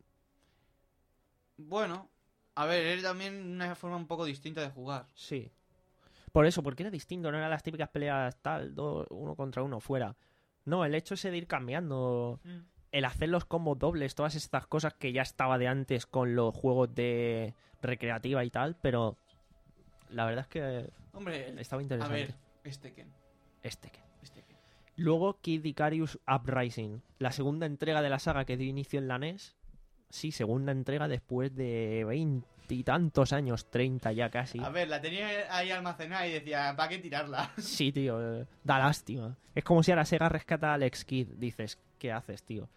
Speaker 2: Bueno, a ver, es también una forma un poco distinta de jugar.
Speaker 1: Sí. Por eso, porque era distinto, no eran las típicas peleas tal, dos, uno contra uno, fuera. No, el hecho ese de ir cambiando,
Speaker 2: Mm.
Speaker 1: el hacer los combos dobles, todas estas cosas que ya estaba de antes con los juegos de recreativa y tal, pero la verdad es que
Speaker 2: Hombre, el-
Speaker 1: estaba
Speaker 2: a
Speaker 1: interesante.
Speaker 2: ver, es Tekken.
Speaker 1: Es Tekken.
Speaker 2: Es Tekken.
Speaker 1: Luego Kid Icarus Uprising, la segunda entrega de la saga que dio inicio en la N E S. Sí, segunda entrega después de veintitantos años, treinta ya casi.
Speaker 2: A ver, la tenía ahí almacenada y decía, ¿para qué tirarla?
Speaker 1: Sí, tío, eh, da lástima. Es como si ahora Sega rescata a Alex Kidd. Dices, ¿qué haces, tío?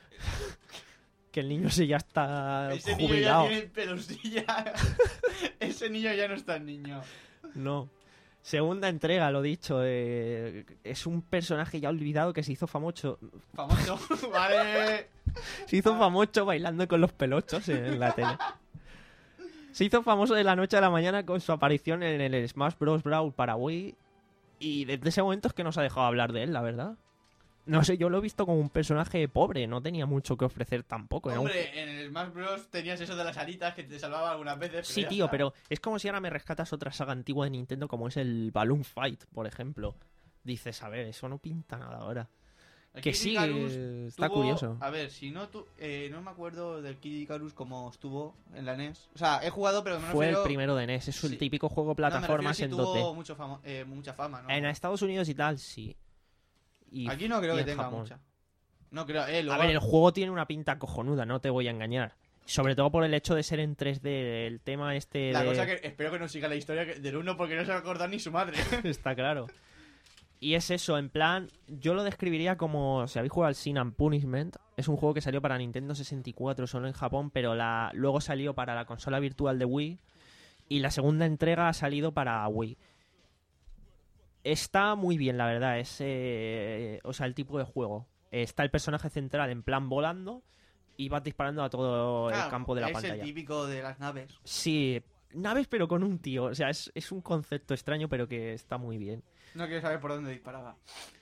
Speaker 1: Que el niño se ya está
Speaker 2: Ese niño ya
Speaker 1: jubilado.
Speaker 2: tiene pelosilla. Ese niño ya no es tan niño.
Speaker 1: No. Segunda entrega, lo dicho. eh, es un personaje ya olvidado que se hizo famoso.
Speaker 2: Famoso. Vale.
Speaker 1: Se hizo famoso bailando con los pelochos en la tele. Se hizo famoso de la noche a la mañana con su aparición en el Smash Bros. Brawl para Wii. Y desde ese momento es que no se ha dejado hablar de él, la verdad. No sé, yo lo he visto como un personaje pobre, no tenía mucho que ofrecer tampoco. Era un-
Speaker 2: Hombre, en el Smash Bros tenías eso de las alitas que te salvaba algunas veces.
Speaker 1: Sí,
Speaker 2: ya
Speaker 1: tío,
Speaker 2: está.
Speaker 1: pero es como si ahora me rescatas otra saga antigua de Nintendo como es el Balloon Fight, por ejemplo. Dices, a ver, eso no pinta nada ahora.
Speaker 2: El
Speaker 1: Que
Speaker 2: Kid
Speaker 1: sí,
Speaker 2: Icarus
Speaker 1: que está
Speaker 2: tuvo-
Speaker 1: curioso.
Speaker 2: A ver, si no tu, eh, no me acuerdo del Kid Icarus como estuvo en la N E S. O sea, he jugado, pero me
Speaker 1: Fue
Speaker 2: refiero...
Speaker 1: el primero de N E S, es el
Speaker 2: Sí.
Speaker 1: típico juego
Speaker 2: No, me refiero
Speaker 1: plataformas
Speaker 2: si
Speaker 1: en
Speaker 2: tuvo
Speaker 1: dos D.
Speaker 2: mucho famo- eh, mucha fama, ¿no?
Speaker 1: En Estados Unidos y tal, sí. Y
Speaker 2: Aquí no creo
Speaker 1: y
Speaker 2: que
Speaker 1: en
Speaker 2: tenga
Speaker 1: Japón.
Speaker 2: mucha. No creo, eh,
Speaker 1: A
Speaker 2: luego-
Speaker 1: ver, el juego tiene una pinta cojonuda, no te voy a engañar. Sobre todo por el hecho de ser en tres D, el tema este
Speaker 2: La
Speaker 1: de...
Speaker 2: cosa que espero que no siga la historia que- del uno porque no se va a acordar ni su madre.
Speaker 1: Está claro. Y es eso, en plan, yo lo describiría como, si habéis jugado al Sin and Punishment, es un juego que salió para Nintendo sesenta y cuatro solo en Japón, pero la luego salió para la consola virtual de Wii y la segunda entrega ha salido para Wii. Está muy bien, la verdad, es, eh, o sea, el tipo de juego. Está el personaje central en plan volando y vas disparando a todo el
Speaker 2: Claro,
Speaker 1: campo de la
Speaker 2: es
Speaker 1: pantalla.
Speaker 2: el típico de las naves.
Speaker 1: Sí, naves pero con un tío, o sea, es, es un concepto extraño pero que está muy bien.
Speaker 2: No quiero saber por dónde disparaba.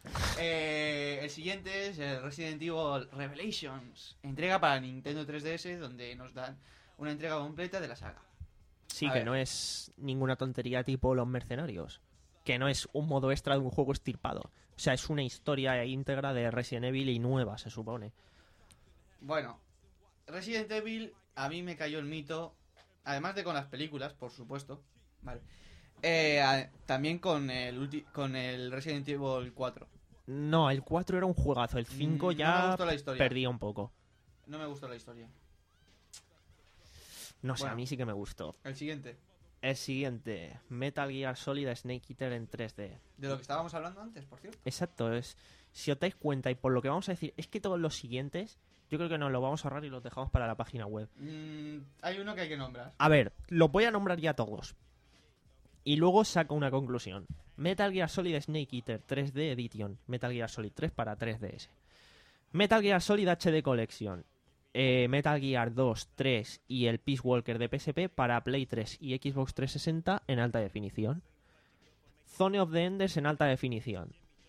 Speaker 2: Eh, el siguiente es el Resident Evil Revelations. Entrega para Nintendo tres D S donde nos dan una entrega completa de la saga.
Speaker 1: Sí,
Speaker 2: A
Speaker 1: que
Speaker 2: ver.
Speaker 1: no es ninguna tontería tipo Los Mercenarios. Que no es un modo extra de un juego estirpado. O sea, es una historia íntegra de Resident Evil y nueva, se supone.
Speaker 2: Bueno, Resident Evil a mí me cayó el mito, además de con las películas, por supuesto. Vale. Eh, a- también con el ulti- con el Resident Evil cuatro.
Speaker 1: No, el cuatro era un juegazo. El cinco
Speaker 2: Mm, no me
Speaker 1: ya
Speaker 2: gustó la historia.
Speaker 1: perdía un poco.
Speaker 2: No me gustó la historia.
Speaker 1: No sé,
Speaker 2: Bueno.
Speaker 1: a mí sí que me gustó.
Speaker 2: El siguiente,
Speaker 1: El siguiente, Metal Gear Solid Snake Eater en tres D.
Speaker 2: de lo que estábamos hablando antes, por cierto.
Speaker 1: Exacto, es si os dais cuenta y por lo que vamos a decir, es que todos los siguientes, yo creo que nos lo vamos a ahorrar y los dejamos para la página web.
Speaker 2: Mm, hay uno que hay que nombrar.
Speaker 1: A ver, los voy a nombrar ya todos. Y luego saco una conclusión. Metal Gear Solid Snake Eater tres D Edition. Metal Gear Solid tres para tres D S. Metal Gear Solid H D Collection. Eh, Metal Gear dos, tres y el Peace Walker de P S P para Play tres y Xbox trescientos sesenta en alta definición. Zone of the Enders en alta definición.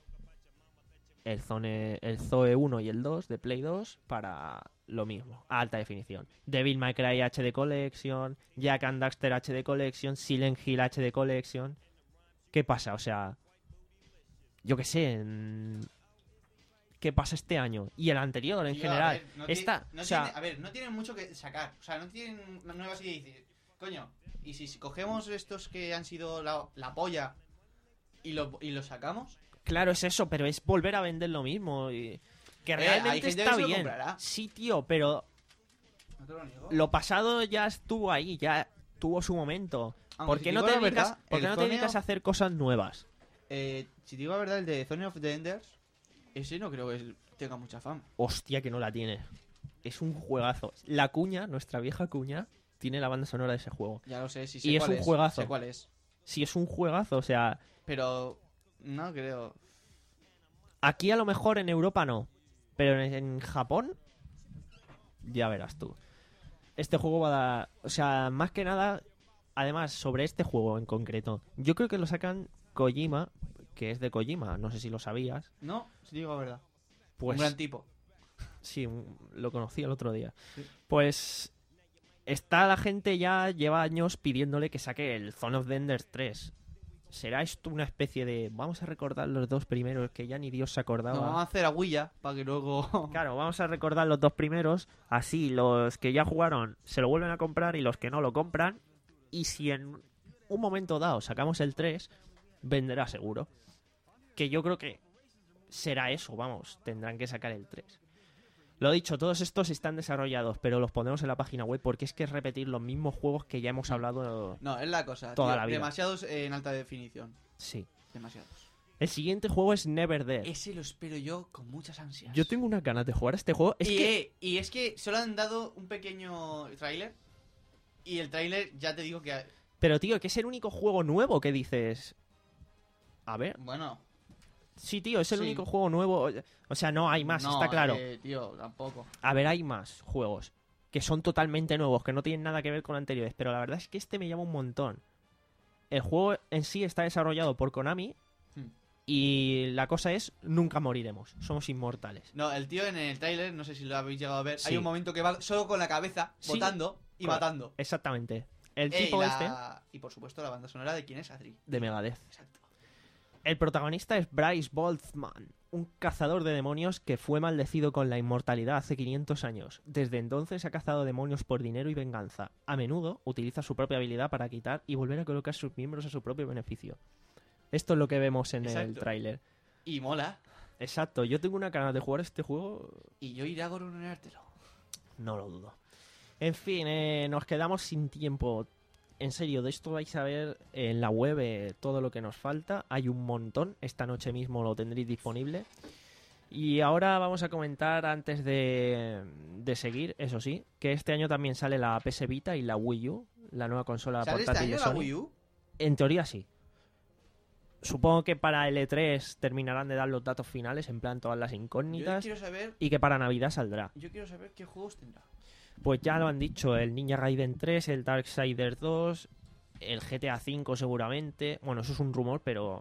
Speaker 1: El, Zone, el Zoe uno y el dos de Play dos para lo mismo, a alta definición. Devil May Cry H D Collection, Jack and Daxter H D Collection, Silent Hill H D Collection. ¿Qué pasa? O sea, yo qué sé, en- ¿qué pasa este año? Y el anterior, en
Speaker 2: Tío,
Speaker 1: general.
Speaker 2: A ver, no,
Speaker 1: Esta,
Speaker 2: tiene- no
Speaker 1: o sea,
Speaker 2: tiene- a ver, no tienen mucho que sacar. O sea, no tienen nuevas ideas. Y dices, coño, y si, si cogemos estos que han sido la, la polla y lo, y los sacamos.
Speaker 1: claro, es eso, pero es volver a vender lo mismo. Y que
Speaker 2: Eh, hay
Speaker 1: realmente
Speaker 2: gente
Speaker 1: está
Speaker 2: que se lo
Speaker 1: bien.
Speaker 2: comprará.
Speaker 1: Sí, tío, pero
Speaker 2: No te lo niego.
Speaker 1: lo pasado ya estuvo ahí, ya tuvo su momento.
Speaker 2: Aunque
Speaker 1: ¿Por
Speaker 2: si
Speaker 1: qué
Speaker 2: te
Speaker 1: no
Speaker 2: digo
Speaker 1: te
Speaker 2: la
Speaker 1: dedicas,
Speaker 2: verdad,
Speaker 1: ¿por qué
Speaker 2: el
Speaker 1: no te
Speaker 2: Zone
Speaker 1: dedicas
Speaker 2: of-
Speaker 1: a hacer cosas nuevas?
Speaker 2: Eh, si te digo la verdad, el de Zone of the Enders, ese no creo que es- tenga mucha fama.
Speaker 1: Hostia, que no la tiene. Es un juegazo. La cuña, nuestra vieja cuña, tiene la banda sonora de ese juego.
Speaker 2: Ya lo sé, sí sé
Speaker 1: Y es
Speaker 2: cuál
Speaker 1: un juegazo.
Speaker 2: Sé cuál es.
Speaker 1: Si es un juegazo, o sea,
Speaker 2: Pero no creo.
Speaker 1: aquí a lo mejor en Europa no, pero en, en Japón ya verás tú. Este juego va a dar, o sea, más que nada además, sobre este juego en concreto, yo creo que lo sacan Kojima, que es de Kojima, no sé si lo sabías.
Speaker 2: No, si te digo la verdad.
Speaker 1: Pues
Speaker 2: Un gran tipo.
Speaker 1: sí, un- lo conocí el otro día.
Speaker 2: Sí.
Speaker 1: Pues está la gente ya, lleva años pidiéndole que saque el Zone of the Enders tres. ¿Será esto una especie de vamos a recordar los dos primeros que ya ni Dios se acordaba?
Speaker 2: No, vamos a hacer agüilla para que luego...
Speaker 1: Claro, vamos a recordar los dos primeros, así los que ya jugaron se lo vuelven a comprar y los que no lo compran. Y si en un momento dado sacamos el tres, venderá seguro. Que yo creo que será eso, vamos, tendrán que sacar el tres. Lo dicho, todos estos están desarrollados, pero los ponemos en la página web porque es que es repetir los mismos juegos que ya hemos hablado.
Speaker 2: No, es la cosa.
Speaker 1: Toda
Speaker 2: tío,
Speaker 1: la vida.
Speaker 2: Demasiados en alta definición.
Speaker 1: Sí.
Speaker 2: Demasiados.
Speaker 1: El siguiente juego es Never Dead.
Speaker 2: Ese lo espero yo con muchas ansias.
Speaker 1: Yo tengo unas ganas de jugar a este juego. Es
Speaker 2: y,
Speaker 1: que...
Speaker 2: eh, y es que solo han dado un pequeño tráiler. Y el tráiler, ya te digo que...
Speaker 1: Pero tío, que es el único juego nuevo que dices... A ver...
Speaker 2: Bueno...
Speaker 1: Sí, tío, es el
Speaker 2: Sí.
Speaker 1: único juego nuevo. O sea, no hay más,
Speaker 2: no,
Speaker 1: está claro.
Speaker 2: eh, tío, tampoco.
Speaker 1: A ver, hay más juegos que son totalmente nuevos, que no tienen nada que ver con anteriores. Pero la verdad es que este me llama un montón. El juego en sí está desarrollado por Konami.
Speaker 2: Hmm.
Speaker 1: Y la cosa es, nunca moriremos. Somos inmortales.
Speaker 2: No, el tío en el tráiler, no sé si lo habéis llegado a ver,
Speaker 1: Sí.
Speaker 2: hay un momento que va solo con la cabeza,
Speaker 1: Sí.
Speaker 2: botando y
Speaker 1: Con-
Speaker 2: matando.
Speaker 1: Exactamente. El
Speaker 2: Eh, y
Speaker 1: tipo
Speaker 2: la-
Speaker 1: este
Speaker 2: Y por supuesto la banda sonora de quién es Adri.
Speaker 1: de Megadeth.
Speaker 2: Exacto.
Speaker 1: El protagonista es Bryce Boltzmann, un cazador de demonios que fue maldecido con la inmortalidad hace quinientos años. Desde entonces ha cazado demonios por dinero y venganza. A menudo utiliza su propia habilidad para quitar y volver a colocar sus miembros a su propio beneficio. Esto es lo que vemos en el
Speaker 2: Exacto.
Speaker 1: tráiler.
Speaker 2: Y mola.
Speaker 1: Exacto, yo tengo una ganas de jugar este juego,
Speaker 2: Y yo iré a goronártelo.
Speaker 1: no lo dudo. En fin, eh, nos quedamos sin tiempo. En serio, de esto vais a ver en la web eh, todo lo que nos falta. Hay un montón. Esta noche mismo lo tendréis disponible. Y ahora vamos a comentar, antes de, de seguir, eso sí, que este año también sale la P S Vita y la Wii U, la nueva consola
Speaker 2: ¿Sale este
Speaker 1: portátil
Speaker 2: año
Speaker 1: de
Speaker 2: la
Speaker 1: Sony.
Speaker 2: Wii U?
Speaker 1: En teoría sí. Supongo que para el E tres terminarán de dar los datos finales, en plan todas las
Speaker 2: Yo
Speaker 1: incógnitas,
Speaker 2: quiero saber...
Speaker 1: y que para Navidad saldrá.
Speaker 2: Yo quiero saber qué juegos tendrá.
Speaker 1: Pues ya lo han dicho, el Ninja Gaiden tres, el Darksiders dos, el G T A cinco seguramente. Bueno, eso es un rumor, pero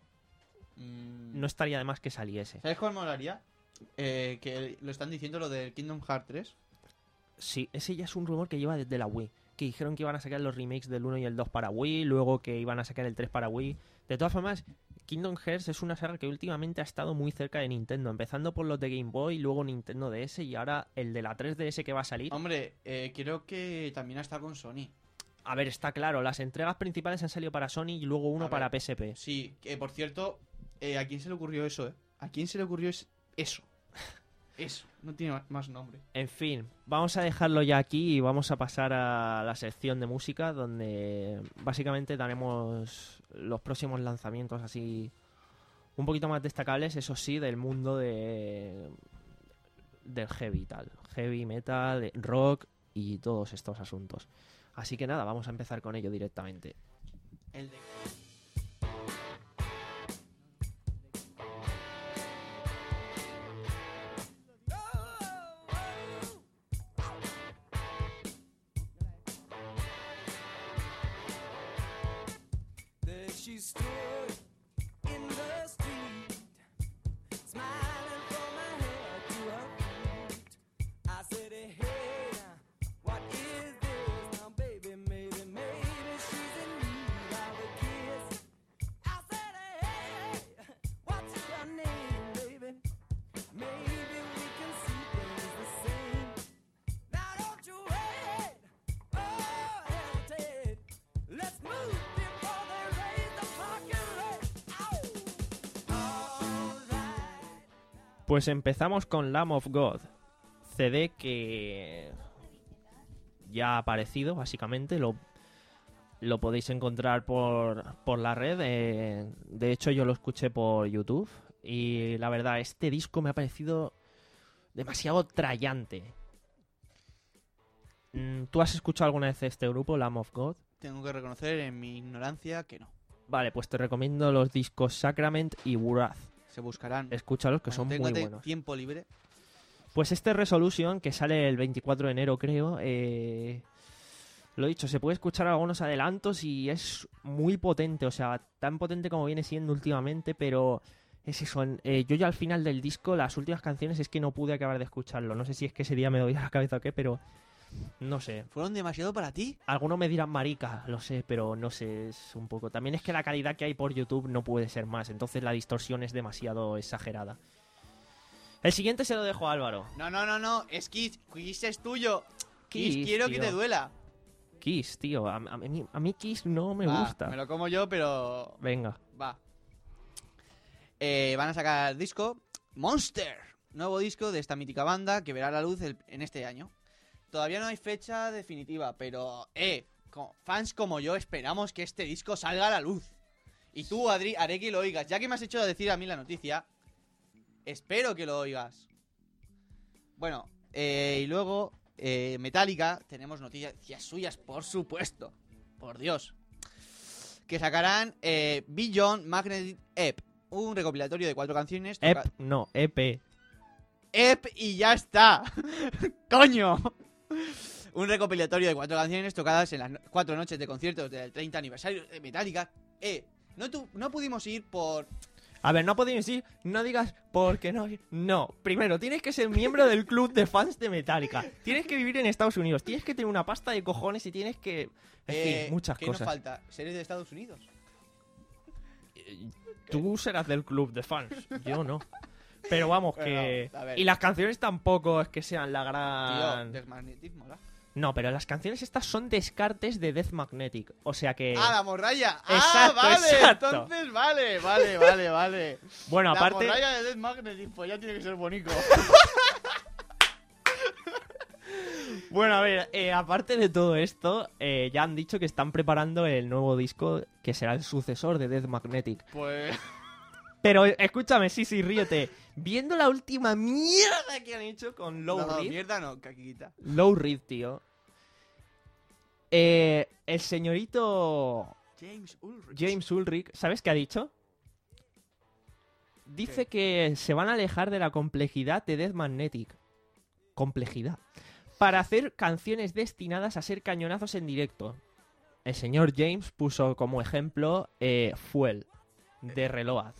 Speaker 2: Mm,
Speaker 1: no estaría de más que saliese.
Speaker 2: ¿Sabes cuál molaría? Eh, que lo están diciendo lo del Kingdom Hearts tres.
Speaker 1: Sí, ese ya es un rumor que lleva desde la Wii. Que dijeron que iban a sacar los remakes del uno y el dos para Wii, luego que iban a sacar el tres para Wii. De todas formas, Kingdom Hearts es una saga que últimamente ha estado muy cerca de Nintendo, empezando por los de Game Boy, luego Nintendo D S y ahora el de la tres D S que va a salir.
Speaker 2: Hombre, eh, creo que también ha estado con Sony.
Speaker 1: A ver, está claro, las entregas principales han salido para Sony y luego uno
Speaker 2: A ver.
Speaker 1: para P S P.
Speaker 2: Sí, que por cierto, eh, ¿a quién se le ocurrió eso, eh? ¿A quién se le ocurrió es eso? Eso, no tiene ma- más nombre.
Speaker 1: En fin, vamos a dejarlo ya aquí y vamos a pasar a la sección de música donde básicamente daremos los próximos lanzamientos así un poquito más destacables, eso sí, del mundo de del heavy y tal, heavy metal, rock y todos estos asuntos. Así que nada, vamos a empezar con ello directamente.
Speaker 2: El de...
Speaker 3: There she stood in the street, smiling from her head to her feet. I said, hey, now, what is this? Now, baby, maybe, maybe she's in need of a kiss. I said, hey, what's your name, baby? Maybe we can see things the same. Now, don't you wait, oh, hesitate. Let's move before they raise the fucking rate. Ow! All right.
Speaker 1: Pues empezamos con Lamb of God, C D que ya ha aparecido básicamente, lo, lo podéis encontrar por, por la red, eh, de hecho yo lo escuché por YouTube y la verdad este disco me ha parecido demasiado trallante. Mm, ¿Tú has escuchado alguna vez este grupo, Lamb of God?
Speaker 2: Tengo que reconocer en mi ignorancia que no.
Speaker 1: Vale, pues te recomiendo los discos Sacrament y Wrath,
Speaker 2: Se buscarán.
Speaker 1: escúchalos que
Speaker 2: Cuando
Speaker 1: son muy
Speaker 2: tenga te-
Speaker 1: buenos.
Speaker 2: tiempo libre.
Speaker 1: Pues este Resolution, que sale el veinticuatro de enero, creo, eh, Lo dicho, se puede escuchar algunos adelantos y es muy potente, o sea, tan potente como viene siendo últimamente, pero es eso. en- eh, yo ya al final del disco, las últimas canciones, es que no pude acabar de escucharlo. No sé si es que ese día me doy a la cabeza o qué, pero no sé.
Speaker 2: ¿Fueron demasiado para ti?
Speaker 1: Algunos me dirán marica, lo sé, pero no sé, es un poco... También es que la calidad que hay por YouTube no puede ser más, entonces la distorsión es demasiado exagerada. El siguiente se lo dejo a Álvaro.
Speaker 2: No, no, no, no. Es Kiss. Kiss es tuyo. Kiss,
Speaker 1: Kiss,
Speaker 2: quiero
Speaker 1: tío.
Speaker 2: que te duela.
Speaker 1: Kiss, tío, a, a mí, a mí Kiss no me
Speaker 2: Va,
Speaker 1: gusta.
Speaker 2: Me lo como yo, pero...
Speaker 1: Venga.
Speaker 2: Va. Eh, van a sacar disco Monster, nuevo disco de esta mítica banda que verá la luz el- en este año. Todavía no hay fecha definitiva, pero eh, co- fans como yo esperamos que este disco salga a la luz. Y tú, Adri, haré que lo oigas. Ya que me has hecho decir a mí la noticia, espero que lo oigas. Bueno, eh, y luego eh, Metallica, tenemos noticias suyas, por supuesto. Por Dios. Que sacarán eh, Beyond Magnetic E P, un recopilatorio de cuatro canciones.
Speaker 1: E
Speaker 2: toca-
Speaker 1: P, no, E P.
Speaker 2: E P y ya está. ¡Coño! Un recopilatorio de cuatro canciones tocadas en las no- cuatro noches de conciertos del treinta aniversario de Metallica. Eh, no, tu- no pudimos ir por...
Speaker 1: A ver, no podéis decir, no digas porque no. No, primero, tienes que ser miembro del club de fans de Metallica. Tienes que vivir en Estados Unidos. Tienes que tener una pasta de cojones y tienes que. En
Speaker 2: eh,
Speaker 1: fin, muchas
Speaker 2: ¿qué nos
Speaker 1: cosas.
Speaker 2: falta? ¿Seres de Estados Unidos?
Speaker 1: Tú serás del club de fans. Yo no. Pero vamos,
Speaker 2: Bueno,
Speaker 1: que.
Speaker 2: a ver.
Speaker 1: Y las canciones tampoco es que sean la
Speaker 2: Tío,
Speaker 1: gran.
Speaker 2: desmagnetismo, ¿la?
Speaker 1: No, pero las canciones estas son descartes de Death Magnetic. O sea que.
Speaker 2: ¡Ah, la morralla!
Speaker 1: Exacto,
Speaker 2: ¡Ah, vale!
Speaker 1: exacto.
Speaker 2: Entonces, vale, vale, vale, vale.
Speaker 1: Bueno,
Speaker 2: La
Speaker 1: aparte.
Speaker 2: morralla de Death Magnetic, pues ya tiene que ser bonito.
Speaker 1: Bueno, a ver, eh, aparte de todo esto, eh, ya han dicho que están preparando el nuevo disco que será el sucesor de Death Magnetic.
Speaker 2: Pues...
Speaker 1: Pero eh, escúchame, sí, sí, ríete. Viendo la última mierda que han hecho con Low
Speaker 2: no,
Speaker 1: Reed,
Speaker 2: mierda no, caquita.
Speaker 1: Low Reed, tío. Eh, el señorito
Speaker 2: James Ulrich.
Speaker 1: James Ulrich, ¿sabes qué ha dicho? Dice que se van a alejar de la complejidad de Death Magnetic. Complejidad. Para hacer canciones destinadas a ser cañonazos en directo. El señor James puso como ejemplo eh, Fuel, de Reload.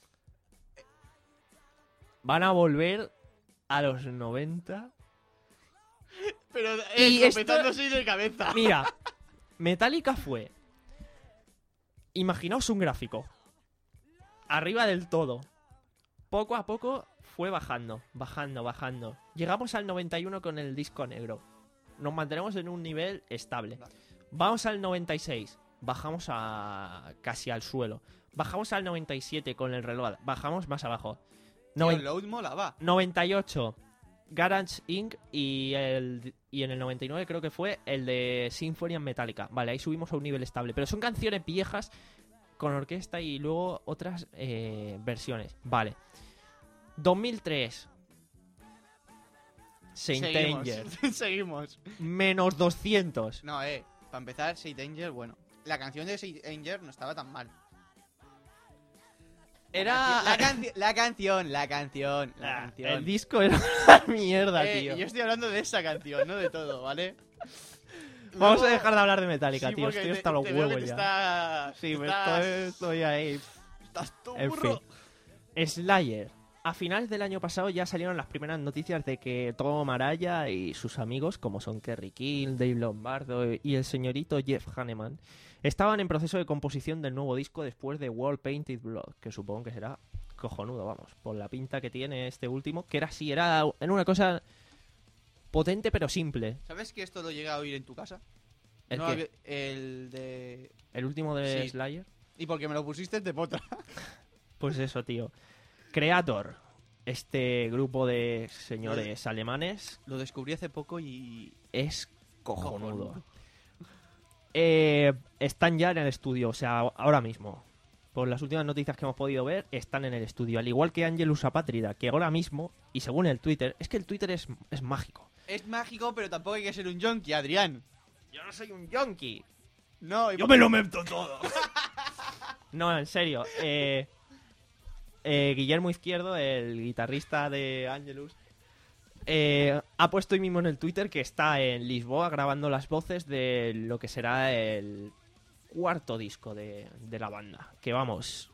Speaker 1: Van a volver a los noventa.
Speaker 2: Pero
Speaker 1: Y
Speaker 2: eh,
Speaker 1: esto-
Speaker 2: tropezándose de cabeza.
Speaker 1: Mira, Metallica fue... Imaginaos un gráfico. Arriba del todo. Poco a poco fue bajando, bajando, bajando. Llegamos al noventa y uno con el disco negro. Nos mantenemos en un nivel estable.
Speaker 2: Vale.
Speaker 1: Vamos al noventa y seis. Bajamos a casi al suelo. Bajamos al noventa y siete con el reloj. Bajamos más abajo.
Speaker 2: Tío,
Speaker 1: Noven-
Speaker 2: Load molaba.
Speaker 1: noventa y ocho. Garage Incorporated y, el, y en el noventa y nueve creo que fue el de Symphony and Metallica. Vale, ahí subimos a un nivel estable. Pero son canciones viejas con orquesta y luego otras eh, versiones. Vale. dos mil tres. Saint
Speaker 2: Seguimos.
Speaker 1: Anger.
Speaker 2: Seguimos.
Speaker 1: Menos doscientos.
Speaker 2: No, eh. Para empezar, Saint Anger, bueno. La canción de Saint Anger no estaba tan mal.
Speaker 1: Era...
Speaker 2: La, canci- la canción, la canción, la
Speaker 1: Ah,
Speaker 2: canción.
Speaker 1: el disco era una mierda,
Speaker 2: Eh,
Speaker 1: tío.
Speaker 2: yo estoy hablando de esa canción, no de todo, ¿vale?
Speaker 1: Vamos a
Speaker 2: Luego-
Speaker 1: dejar de hablar de Metallica,
Speaker 2: Sí,
Speaker 1: tío.
Speaker 2: porque
Speaker 1: Estoy
Speaker 2: te-
Speaker 1: hasta los
Speaker 2: te veo que
Speaker 1: huevos
Speaker 2: te
Speaker 1: ya.
Speaker 2: estás-
Speaker 1: Sí, me
Speaker 2: estás-
Speaker 1: estoy, estoy ahí.
Speaker 2: Estás tú,
Speaker 1: En
Speaker 2: burro.
Speaker 1: fin. Slayer. A finales del año pasado ya salieron las primeras noticias de que Tom Araya y sus amigos, como son Kerry King, Dave Lombardo y el señorito Jeff Hanneman, estaban en proceso de composición del nuevo disco después de Wall Painted Blood, que supongo que será cojonudo, vamos, por la pinta que tiene este último, que era así, era, era una cosa potente pero simple.
Speaker 2: ¿Sabes que esto lo llega a oír en tu casa?
Speaker 1: ¿El
Speaker 2: No,
Speaker 1: qué?
Speaker 2: el de...
Speaker 1: El último de
Speaker 2: Sí.
Speaker 1: Slayer.
Speaker 2: Y porque me lo pusiste de potra.
Speaker 1: Pues eso, tío. Creator, este grupo de señores alemanes,
Speaker 2: Lo descubrí hace poco y...
Speaker 1: es cojonudo.
Speaker 2: Cojonudo.
Speaker 1: Eh, están ya en el estudio, o sea, ahora mismo. Por las últimas noticias que hemos podido ver, están en el estudio. Al igual que Angelus Apátrida, que ahora mismo, y según el Twitter, es que el Twitter es, es mágico.
Speaker 2: Es mágico, pero tampoco hay que ser un junkie, Adrián.
Speaker 1: Yo no soy un yonki.
Speaker 2: No, y
Speaker 1: Yo me lo meto todo. No, en serio. Eh, eh, Guillermo Izquierdo, el guitarrista de Angelus, eh, ha puesto hoy mismo en el Twitter que está en Lisboa grabando las voces de lo que será el cuarto disco de, de la banda. Que vamos,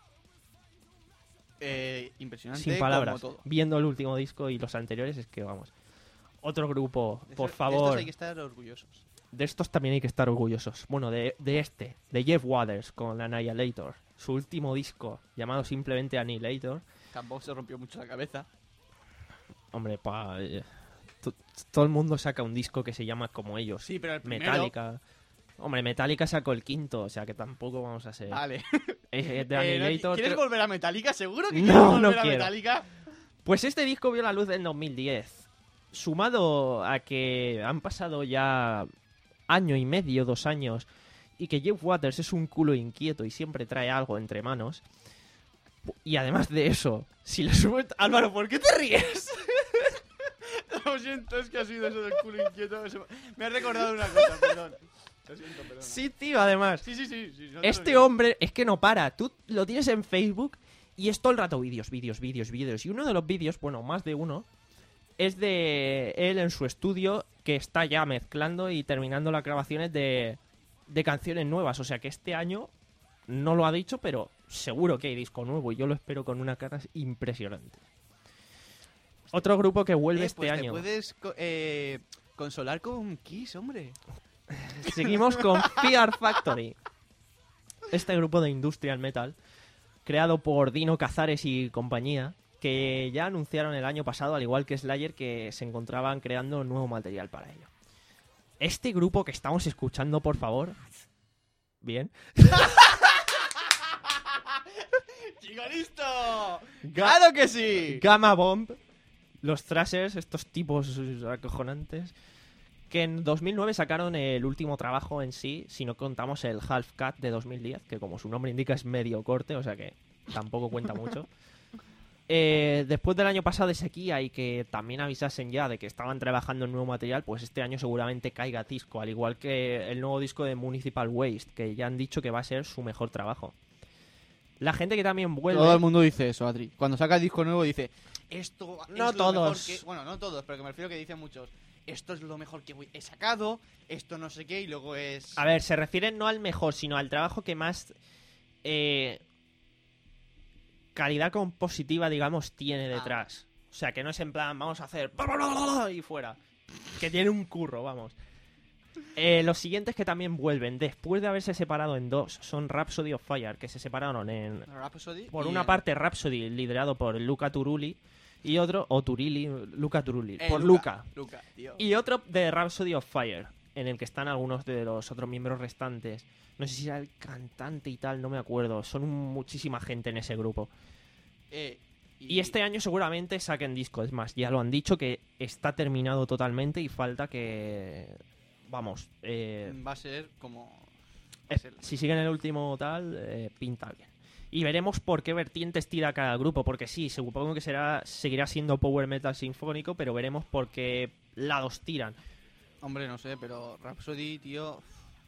Speaker 2: Eh, impresionante.
Speaker 1: sin palabras.
Speaker 2: Como todo.
Speaker 1: Viendo el último disco y los anteriores, es que vamos. Otro grupo,
Speaker 2: De
Speaker 1: por
Speaker 2: eso- de
Speaker 1: favor.
Speaker 2: estos hay que estar orgullosos.
Speaker 1: De estos también hay que estar orgullosos. Bueno, de, de este, de Jeff Waters con Annihilator. Su último disco, llamado simplemente Annihilator.
Speaker 2: Tampoco se rompió mucho la cabeza.
Speaker 1: Hombre, pa, eh, to- todo el mundo saca un disco que se llama como ellos.
Speaker 2: Sí, pero el primero...
Speaker 1: Metallica. Hombre, Metallica sacó el quinto, o sea que tampoco vamos a ser.
Speaker 2: Vale.
Speaker 1: Eh, de
Speaker 2: Eh, ¿no-
Speaker 1: Annihilator,
Speaker 2: ¿Quieres
Speaker 1: creo-
Speaker 2: volver a Metallica? ¿Seguro que
Speaker 1: No,
Speaker 2: quieres volver
Speaker 1: no
Speaker 2: a
Speaker 1: quiero.
Speaker 2: Metallica?
Speaker 1: Pues este disco vio la luz en dos mil diez. Sumado a que han pasado ya año y medio, dos años, y que Jeff Waters es un culo inquieto y siempre trae algo entre manos. Y además de eso, si le sumo... Álvaro, ¿por qué te ríes?
Speaker 2: Lo siento, es que ha sido eso del culo inquieto. eso- Me ha recordado una cosa, perdón. Lo siento, perdón.
Speaker 1: Sí, tío, además.
Speaker 2: sí, sí, sí, sí, no te lo
Speaker 1: Este
Speaker 2: niego.
Speaker 1: hombre es que no para. Tú lo tienes en Facebook y es todo el rato vídeos, vídeos, vídeos, vídeos. Y uno de los vídeos, bueno, más de uno, es de él en su estudio que está ya mezclando y terminando las grabaciones de, de canciones nuevas. O sea que este año no lo ha dicho, pero seguro que hay disco nuevo y yo lo espero con una cara impresionante. Otro grupo que vuelve
Speaker 2: Eh,
Speaker 1: este
Speaker 2: pues
Speaker 1: año.
Speaker 2: Te puedes co- eh, consolar con Kiss, hombre.
Speaker 1: Seguimos con Fear Factory. Este grupo de industrial metal, creado por Dino Cazares y compañía, que ya anunciaron el año pasado, al igual que Slayer, que se encontraban creando nuevo material para ello. Este grupo que estamos escuchando, por favor. Bien.
Speaker 2: ¡Chico, listo!
Speaker 1: Ga-
Speaker 2: ¡Claro que sí!
Speaker 1: Gamma Bomb. Los Thrashers, estos tipos acojonantes, que en dos mil nueve sacaron el último trabajo en sí, si no contamos el Half Cut de dos mil diez, que como su nombre indica es medio corte, o sea que tampoco cuenta mucho. Eh, después del año pasado de sequía y que también avisasen ya de que estaban trabajando en nuevo material, pues este año seguramente caiga disco, al igual que el nuevo disco de Municipal Waste, que ya han dicho que va a ser su mejor trabajo. La gente que también vuelve...
Speaker 2: Todo el mundo dice eso, Adri. Cuando saca el disco nuevo dice... Esto es
Speaker 1: No
Speaker 2: lo
Speaker 1: todos.
Speaker 2: mejor que... Bueno, no todos, pero que me refiero que dicen muchos. Esto es lo mejor que voy- he sacado, esto no sé qué, y luego es...
Speaker 1: A ver, se refieren no al mejor, sino al trabajo que más eh, calidad compositiva, digamos, tiene detrás. O sea, que no es en plan, vamos a hacer y fuera. Que tiene un curro, vamos. Eh, los siguientes que también vuelven, después de haberse separado en dos, son Rhapsody of Fire, que se separaron en...
Speaker 2: Rhapsody
Speaker 1: Por
Speaker 2: y
Speaker 1: una
Speaker 2: en-
Speaker 1: parte, Rhapsody, liderado por Luca Turulli, y otro, o Turilli, Luca Turulli,
Speaker 2: Eh,
Speaker 1: por Luca.
Speaker 2: Luca, tío.
Speaker 1: Y otro de Rhapsody of Fire, en el que están algunos de los otros miembros restantes. No sé si era el cantante y tal, no me acuerdo. Son un- muchísima gente en ese grupo.
Speaker 2: Eh,
Speaker 1: Y este año seguramente saquen disco. Es más, ya lo han dicho que está terminado totalmente y falta que... Vamos, eh,
Speaker 2: va a ser como...
Speaker 1: eh, si siguen el último tal, eh, pinta bien. Y veremos por qué vertientes tira cada grupo. Porque sí, supongo que será seguirá siendo power metal sinfónico, pero veremos por qué lados tiran.
Speaker 2: Hombre, no sé, pero Rhapsody, tío...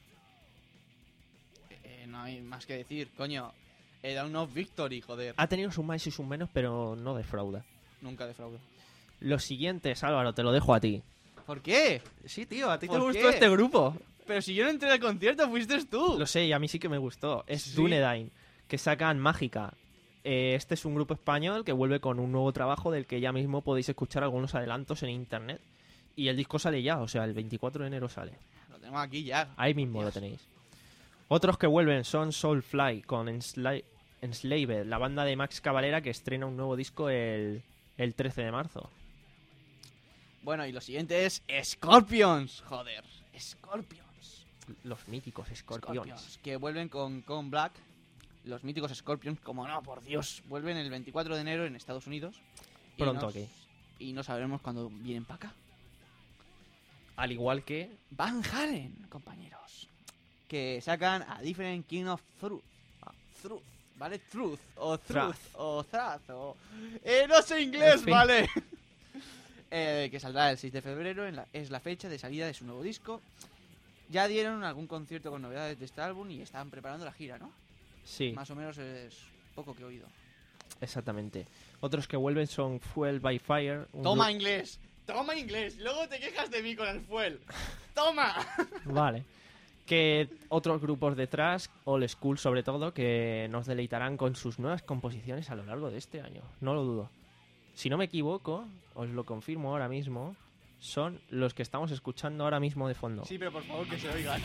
Speaker 2: Eh, no hay más que decir, coño. Eh, Dawn of Victory, joder.
Speaker 1: Ha tenido sus más y sus menos, pero no defrauda.
Speaker 2: Nunca defraudo.
Speaker 1: Los siguientes, Álvaro, te lo dejo a ti.
Speaker 2: ¿Por qué?
Speaker 1: Sí, tío, a ti te
Speaker 2: ¿Por
Speaker 1: gustó
Speaker 2: qué?
Speaker 1: este grupo.
Speaker 2: Pero si yo no entré al concierto, fuiste tú.
Speaker 1: Lo sé, y a mí sí que me gustó. Es
Speaker 2: ¿Sí?
Speaker 1: Dunedain, que sacan Mágica. Eh, este es un grupo español que vuelve con un nuevo trabajo del que ya mismo podéis escuchar algunos adelantos en internet. Y el disco sale ya, o sea, el veinticuatro de enero sale.
Speaker 2: Lo tengo aquí ya.
Speaker 1: Ahí mismo
Speaker 2: Dios.
Speaker 1: lo tenéis. Otros que vuelven son Soulfly con Ensla- Enslaved, la banda de Max Cavalera que estrena un nuevo disco el, el trece de marzo.
Speaker 2: Bueno, y lo siguiente es Scorpions. Joder, Scorpions.
Speaker 1: Los míticos Scorpiones.
Speaker 2: Scorpions, que vuelven con, con Black. Los míticos Scorpions, como no, por Dios. Vuelven el veinticuatro de enero en Estados Unidos. Y
Speaker 1: Pronto
Speaker 2: nos-
Speaker 1: aquí.
Speaker 2: Y no sabremos cuándo vienen para acá.
Speaker 1: Al igual que...
Speaker 2: Van Halen, compañeros. Que sacan a Different King of Truth. Ah, Truth, ¿vale? Truth, o Truth,
Speaker 1: Thrath.
Speaker 2: o Thrath, o... Eh, no sé inglés,
Speaker 1: En fin.
Speaker 2: ¿vale? Eh, que saldrá el seis de febrero, en la- es la fecha de salida de su nuevo disco. Ya dieron algún concierto con novedades de este álbum y estaban preparando la gira, ¿no?
Speaker 1: Sí,
Speaker 2: Más o menos es poco que he oído.
Speaker 1: exactamente. Otros que vuelven son Fuel by Fire. un
Speaker 2: ¡Toma
Speaker 1: gru-
Speaker 2: inglés! Toma inglés, luego te quejas de mí con el fuel. ¡Toma!
Speaker 1: Vale. Que otros grupos detrás, old school sobre todo, que nos deleitarán con sus nuevas composiciones a lo largo de este año. No lo dudo. Si no me equivoco, os lo confirmo ahora mismo, son los que estamos escuchando ahora mismo de fondo.
Speaker 2: Sí, pero por favor que se oigan.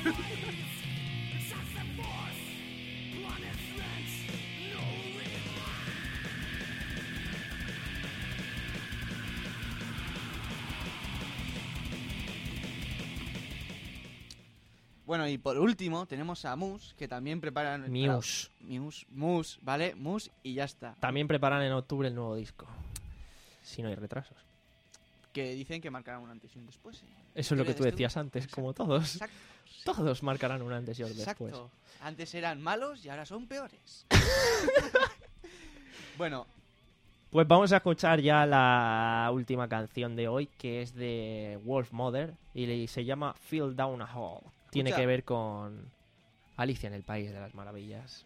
Speaker 2: Bueno, y por último tenemos a Muse, que también preparan...
Speaker 1: Muse.
Speaker 2: Muse, Muse, ¿vale? Muse y ya está.
Speaker 1: También preparan en octubre el nuevo disco. Si no hay retrasos.
Speaker 2: Que dicen que marcarán un antes y un después. ¿eh?
Speaker 1: Eso es lo que
Speaker 2: Historia
Speaker 1: tú
Speaker 2: de
Speaker 1: decías
Speaker 2: este-
Speaker 1: antes,
Speaker 2: Exacto,
Speaker 1: como todos.
Speaker 2: Exacto.
Speaker 1: Todos marcarán un antes y un
Speaker 2: Exacto.
Speaker 1: después.
Speaker 2: Antes eran malos y ahora son peores. Bueno,
Speaker 1: Pues vamos a escuchar ya la última canción de hoy, que es de Wolf Mother y le- se llama Feel Down a Hole. Tiene
Speaker 2: Escucha.
Speaker 1: que ver con Alicia en el País de las Maravillas.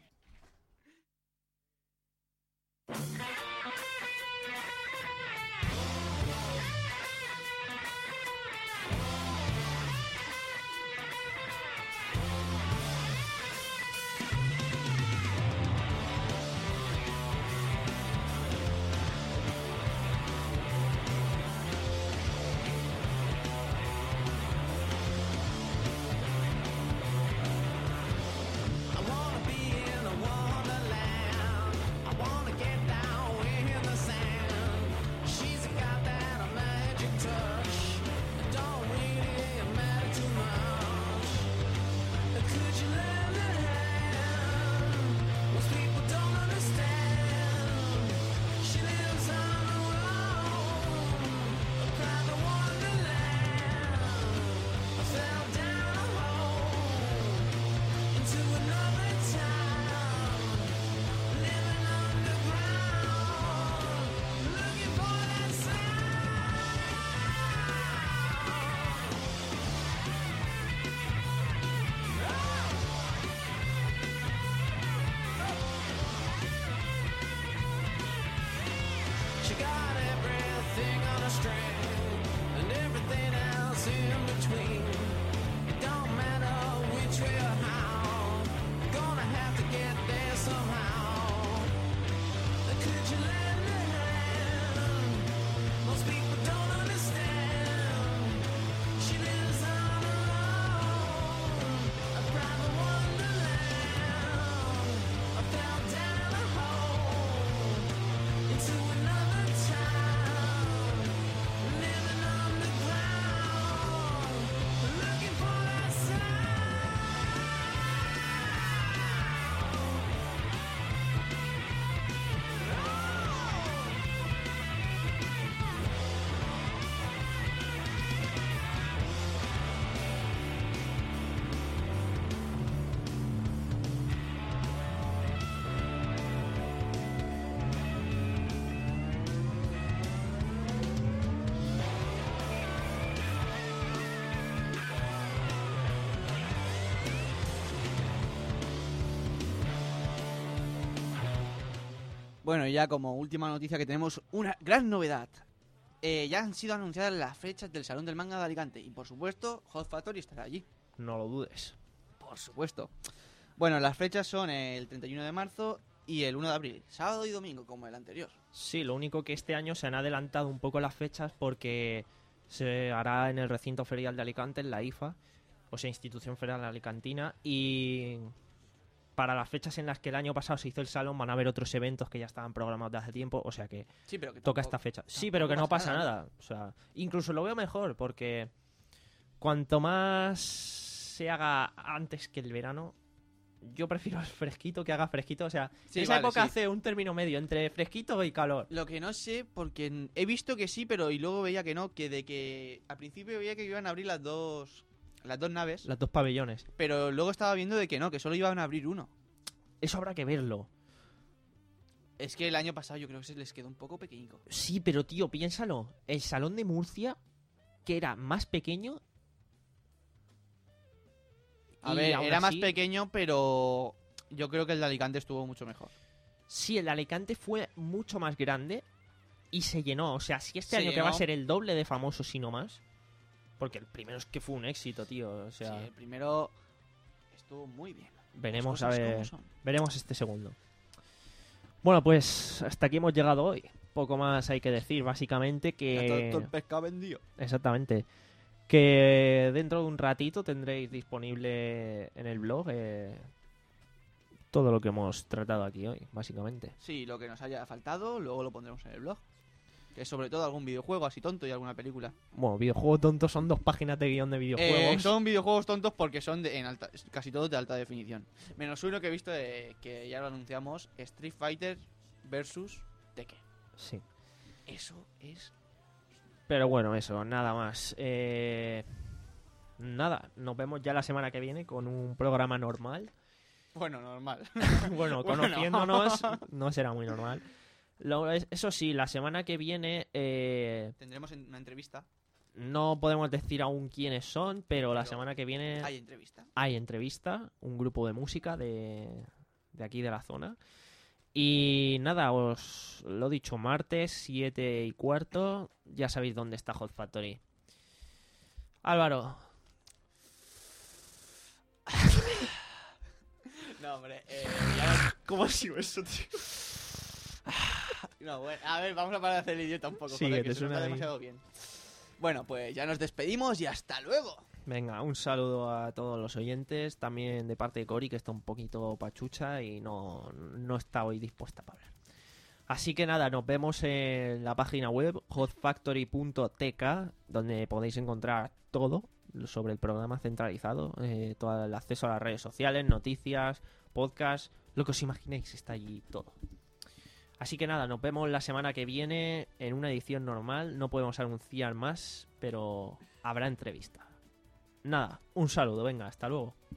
Speaker 3: I wanna be in a wonderland. I wanna get down in the sand. She's got that magic touch. It don't really matter too much. Could you lend a hand? Most people don't understand. She lives on her own, a private wonderland. I fell down a hole into another town, living underground, looking for that sound. She got everything on a string and everything else in between. It don't matter which way or how, gonna have to get there somehow. Could you lend a hand? Most people don't understand. She lives on her own, a private wonderland. I fell down a hole into another town, living underground, looking for that sound.
Speaker 2: bueno, y ya como última noticia que tenemos una gran novedad. Eh, ya han sido anunciadas las fechas del Salón del Manga de Alicante y por supuesto Hot Factory estará allí.
Speaker 1: No lo dudes.
Speaker 2: Por supuesto. Bueno, las fechas son el treinta y uno de marzo y el uno de abril, sábado y domingo como el anterior.
Speaker 1: Sí, lo único que este año se han adelantado un poco las fechas porque se hará en el recinto ferial de Alicante, en la I F A, o sea, Institución Ferial Alicantina, y para las fechas en las que el año pasado se hizo el salón van a haber otros eventos que ya estaban programados de hace tiempo, o sea que
Speaker 2: Sí, pero que
Speaker 1: toca
Speaker 2: tampoco-
Speaker 1: esta fecha. Sí, pero que
Speaker 2: tampoco
Speaker 1: no pasa
Speaker 2: pasa
Speaker 1: nada. O sea, incluso lo veo mejor porque cuanto más se haga antes que el verano, yo prefiero el fresquito que haga fresquito. O sea,
Speaker 2: Sí,
Speaker 1: esa
Speaker 2: vale,
Speaker 1: época
Speaker 2: sí.
Speaker 1: hace un término medio entre fresquito y calor.
Speaker 2: Lo que no sé, porque n- he visto que sí, pero y luego veía que no, que de que al principio veía que iban a abrir las dos las dos naves,
Speaker 1: Las dos pabellones.
Speaker 2: pero luego estaba viendo de que no, que solo iban a abrir uno.
Speaker 1: Eso habrá que verlo.
Speaker 2: Es que el año pasado yo creo que se les quedó un poco pequeñico.
Speaker 1: Sí, pero tío, piénsalo. El salón de Murcia, que era más pequeño.
Speaker 2: A
Speaker 1: y
Speaker 2: ver,
Speaker 1: aún
Speaker 2: era más
Speaker 1: así-
Speaker 2: pequeño, pero yo creo que el de Alicante estuvo mucho mejor.
Speaker 1: Sí, el de Alicante fue mucho más grande. y se llenó. O sea, si este
Speaker 2: Se
Speaker 1: año que va a
Speaker 2: llenó.
Speaker 1: ser el doble de famoso, si no más. Porque el primero es que fue un éxito, tío. O sea,
Speaker 2: Sí, el primero estuvo muy bien.
Speaker 1: veremos
Speaker 2: Las
Speaker 1: a
Speaker 2: cosas
Speaker 1: ver.
Speaker 2: como son.
Speaker 1: Veremos este segundo. Bueno, pues hasta aquí hemos llegado hoy. Poco más hay que decir, básicamente
Speaker 2: Ya está
Speaker 1: que...
Speaker 2: todo el pescado vendido.
Speaker 1: Exactamente. Que dentro de un ratito tendréis disponible en el blog eh, todo lo que hemos tratado aquí hoy, básicamente.
Speaker 2: Sí, lo que nos haya faltado, luego lo pondremos en el blog. Que es sobre todo algún videojuego así tonto y alguna película.
Speaker 1: Bueno, videojuegos tontos son dos páginas de guión de videojuegos.
Speaker 2: Eh, son videojuegos tontos porque son de, en alta, casi todos de alta definición. Menos uno que he visto de, que ya lo anunciamos, Street Fighter versus Tekken.
Speaker 1: Sí.
Speaker 2: Eso es...
Speaker 1: Pero bueno, eso, nada más. Eh, nada, nos vemos ya la semana que viene con un programa normal.
Speaker 2: Bueno, normal.
Speaker 1: Bueno,
Speaker 2: Bueno.
Speaker 1: conociéndonos no será muy normal. Lo- es- eso sí, la semana que viene eh,
Speaker 2: Tendremos en- una entrevista.
Speaker 1: no podemos decir aún quiénes son, pero la
Speaker 2: Pero
Speaker 1: semana que viene
Speaker 2: Hay entrevista.
Speaker 1: hay entrevista, un grupo de música de, de aquí de la zona. Y nada, os lo he dicho, martes, siete y cuarto, ya sabéis dónde está Hot Factory. Álvaro,
Speaker 2: No, hombre, eh, ya
Speaker 1: ¿cómo ha sido eso, tío?
Speaker 2: no, no, bueno, a ver, vamos a parar de hacer el idiota un poco,
Speaker 1: Sí,
Speaker 2: joder,
Speaker 1: que
Speaker 2: que
Speaker 1: te
Speaker 2: se nos da
Speaker 1: suena ahí.
Speaker 2: demasiado bien. Bueno, pues ya nos despedimos y hasta luego.
Speaker 1: Venga, un saludo a todos los oyentes, también de parte de Cori, que está un poquito pachucha y no, no está hoy dispuesta para hablar. Así que nada, nos vemos en la página web hot factory punto t k, donde podéis encontrar todo sobre el programa centralizado, eh, todo el acceso a las redes sociales, noticias, podcast, lo que os imaginéis, está allí todo. Así que nada, nos vemos la semana que viene en una edición normal, no podemos anunciar más, pero habrá entrevista. Nada, un saludo, venga, hasta luego.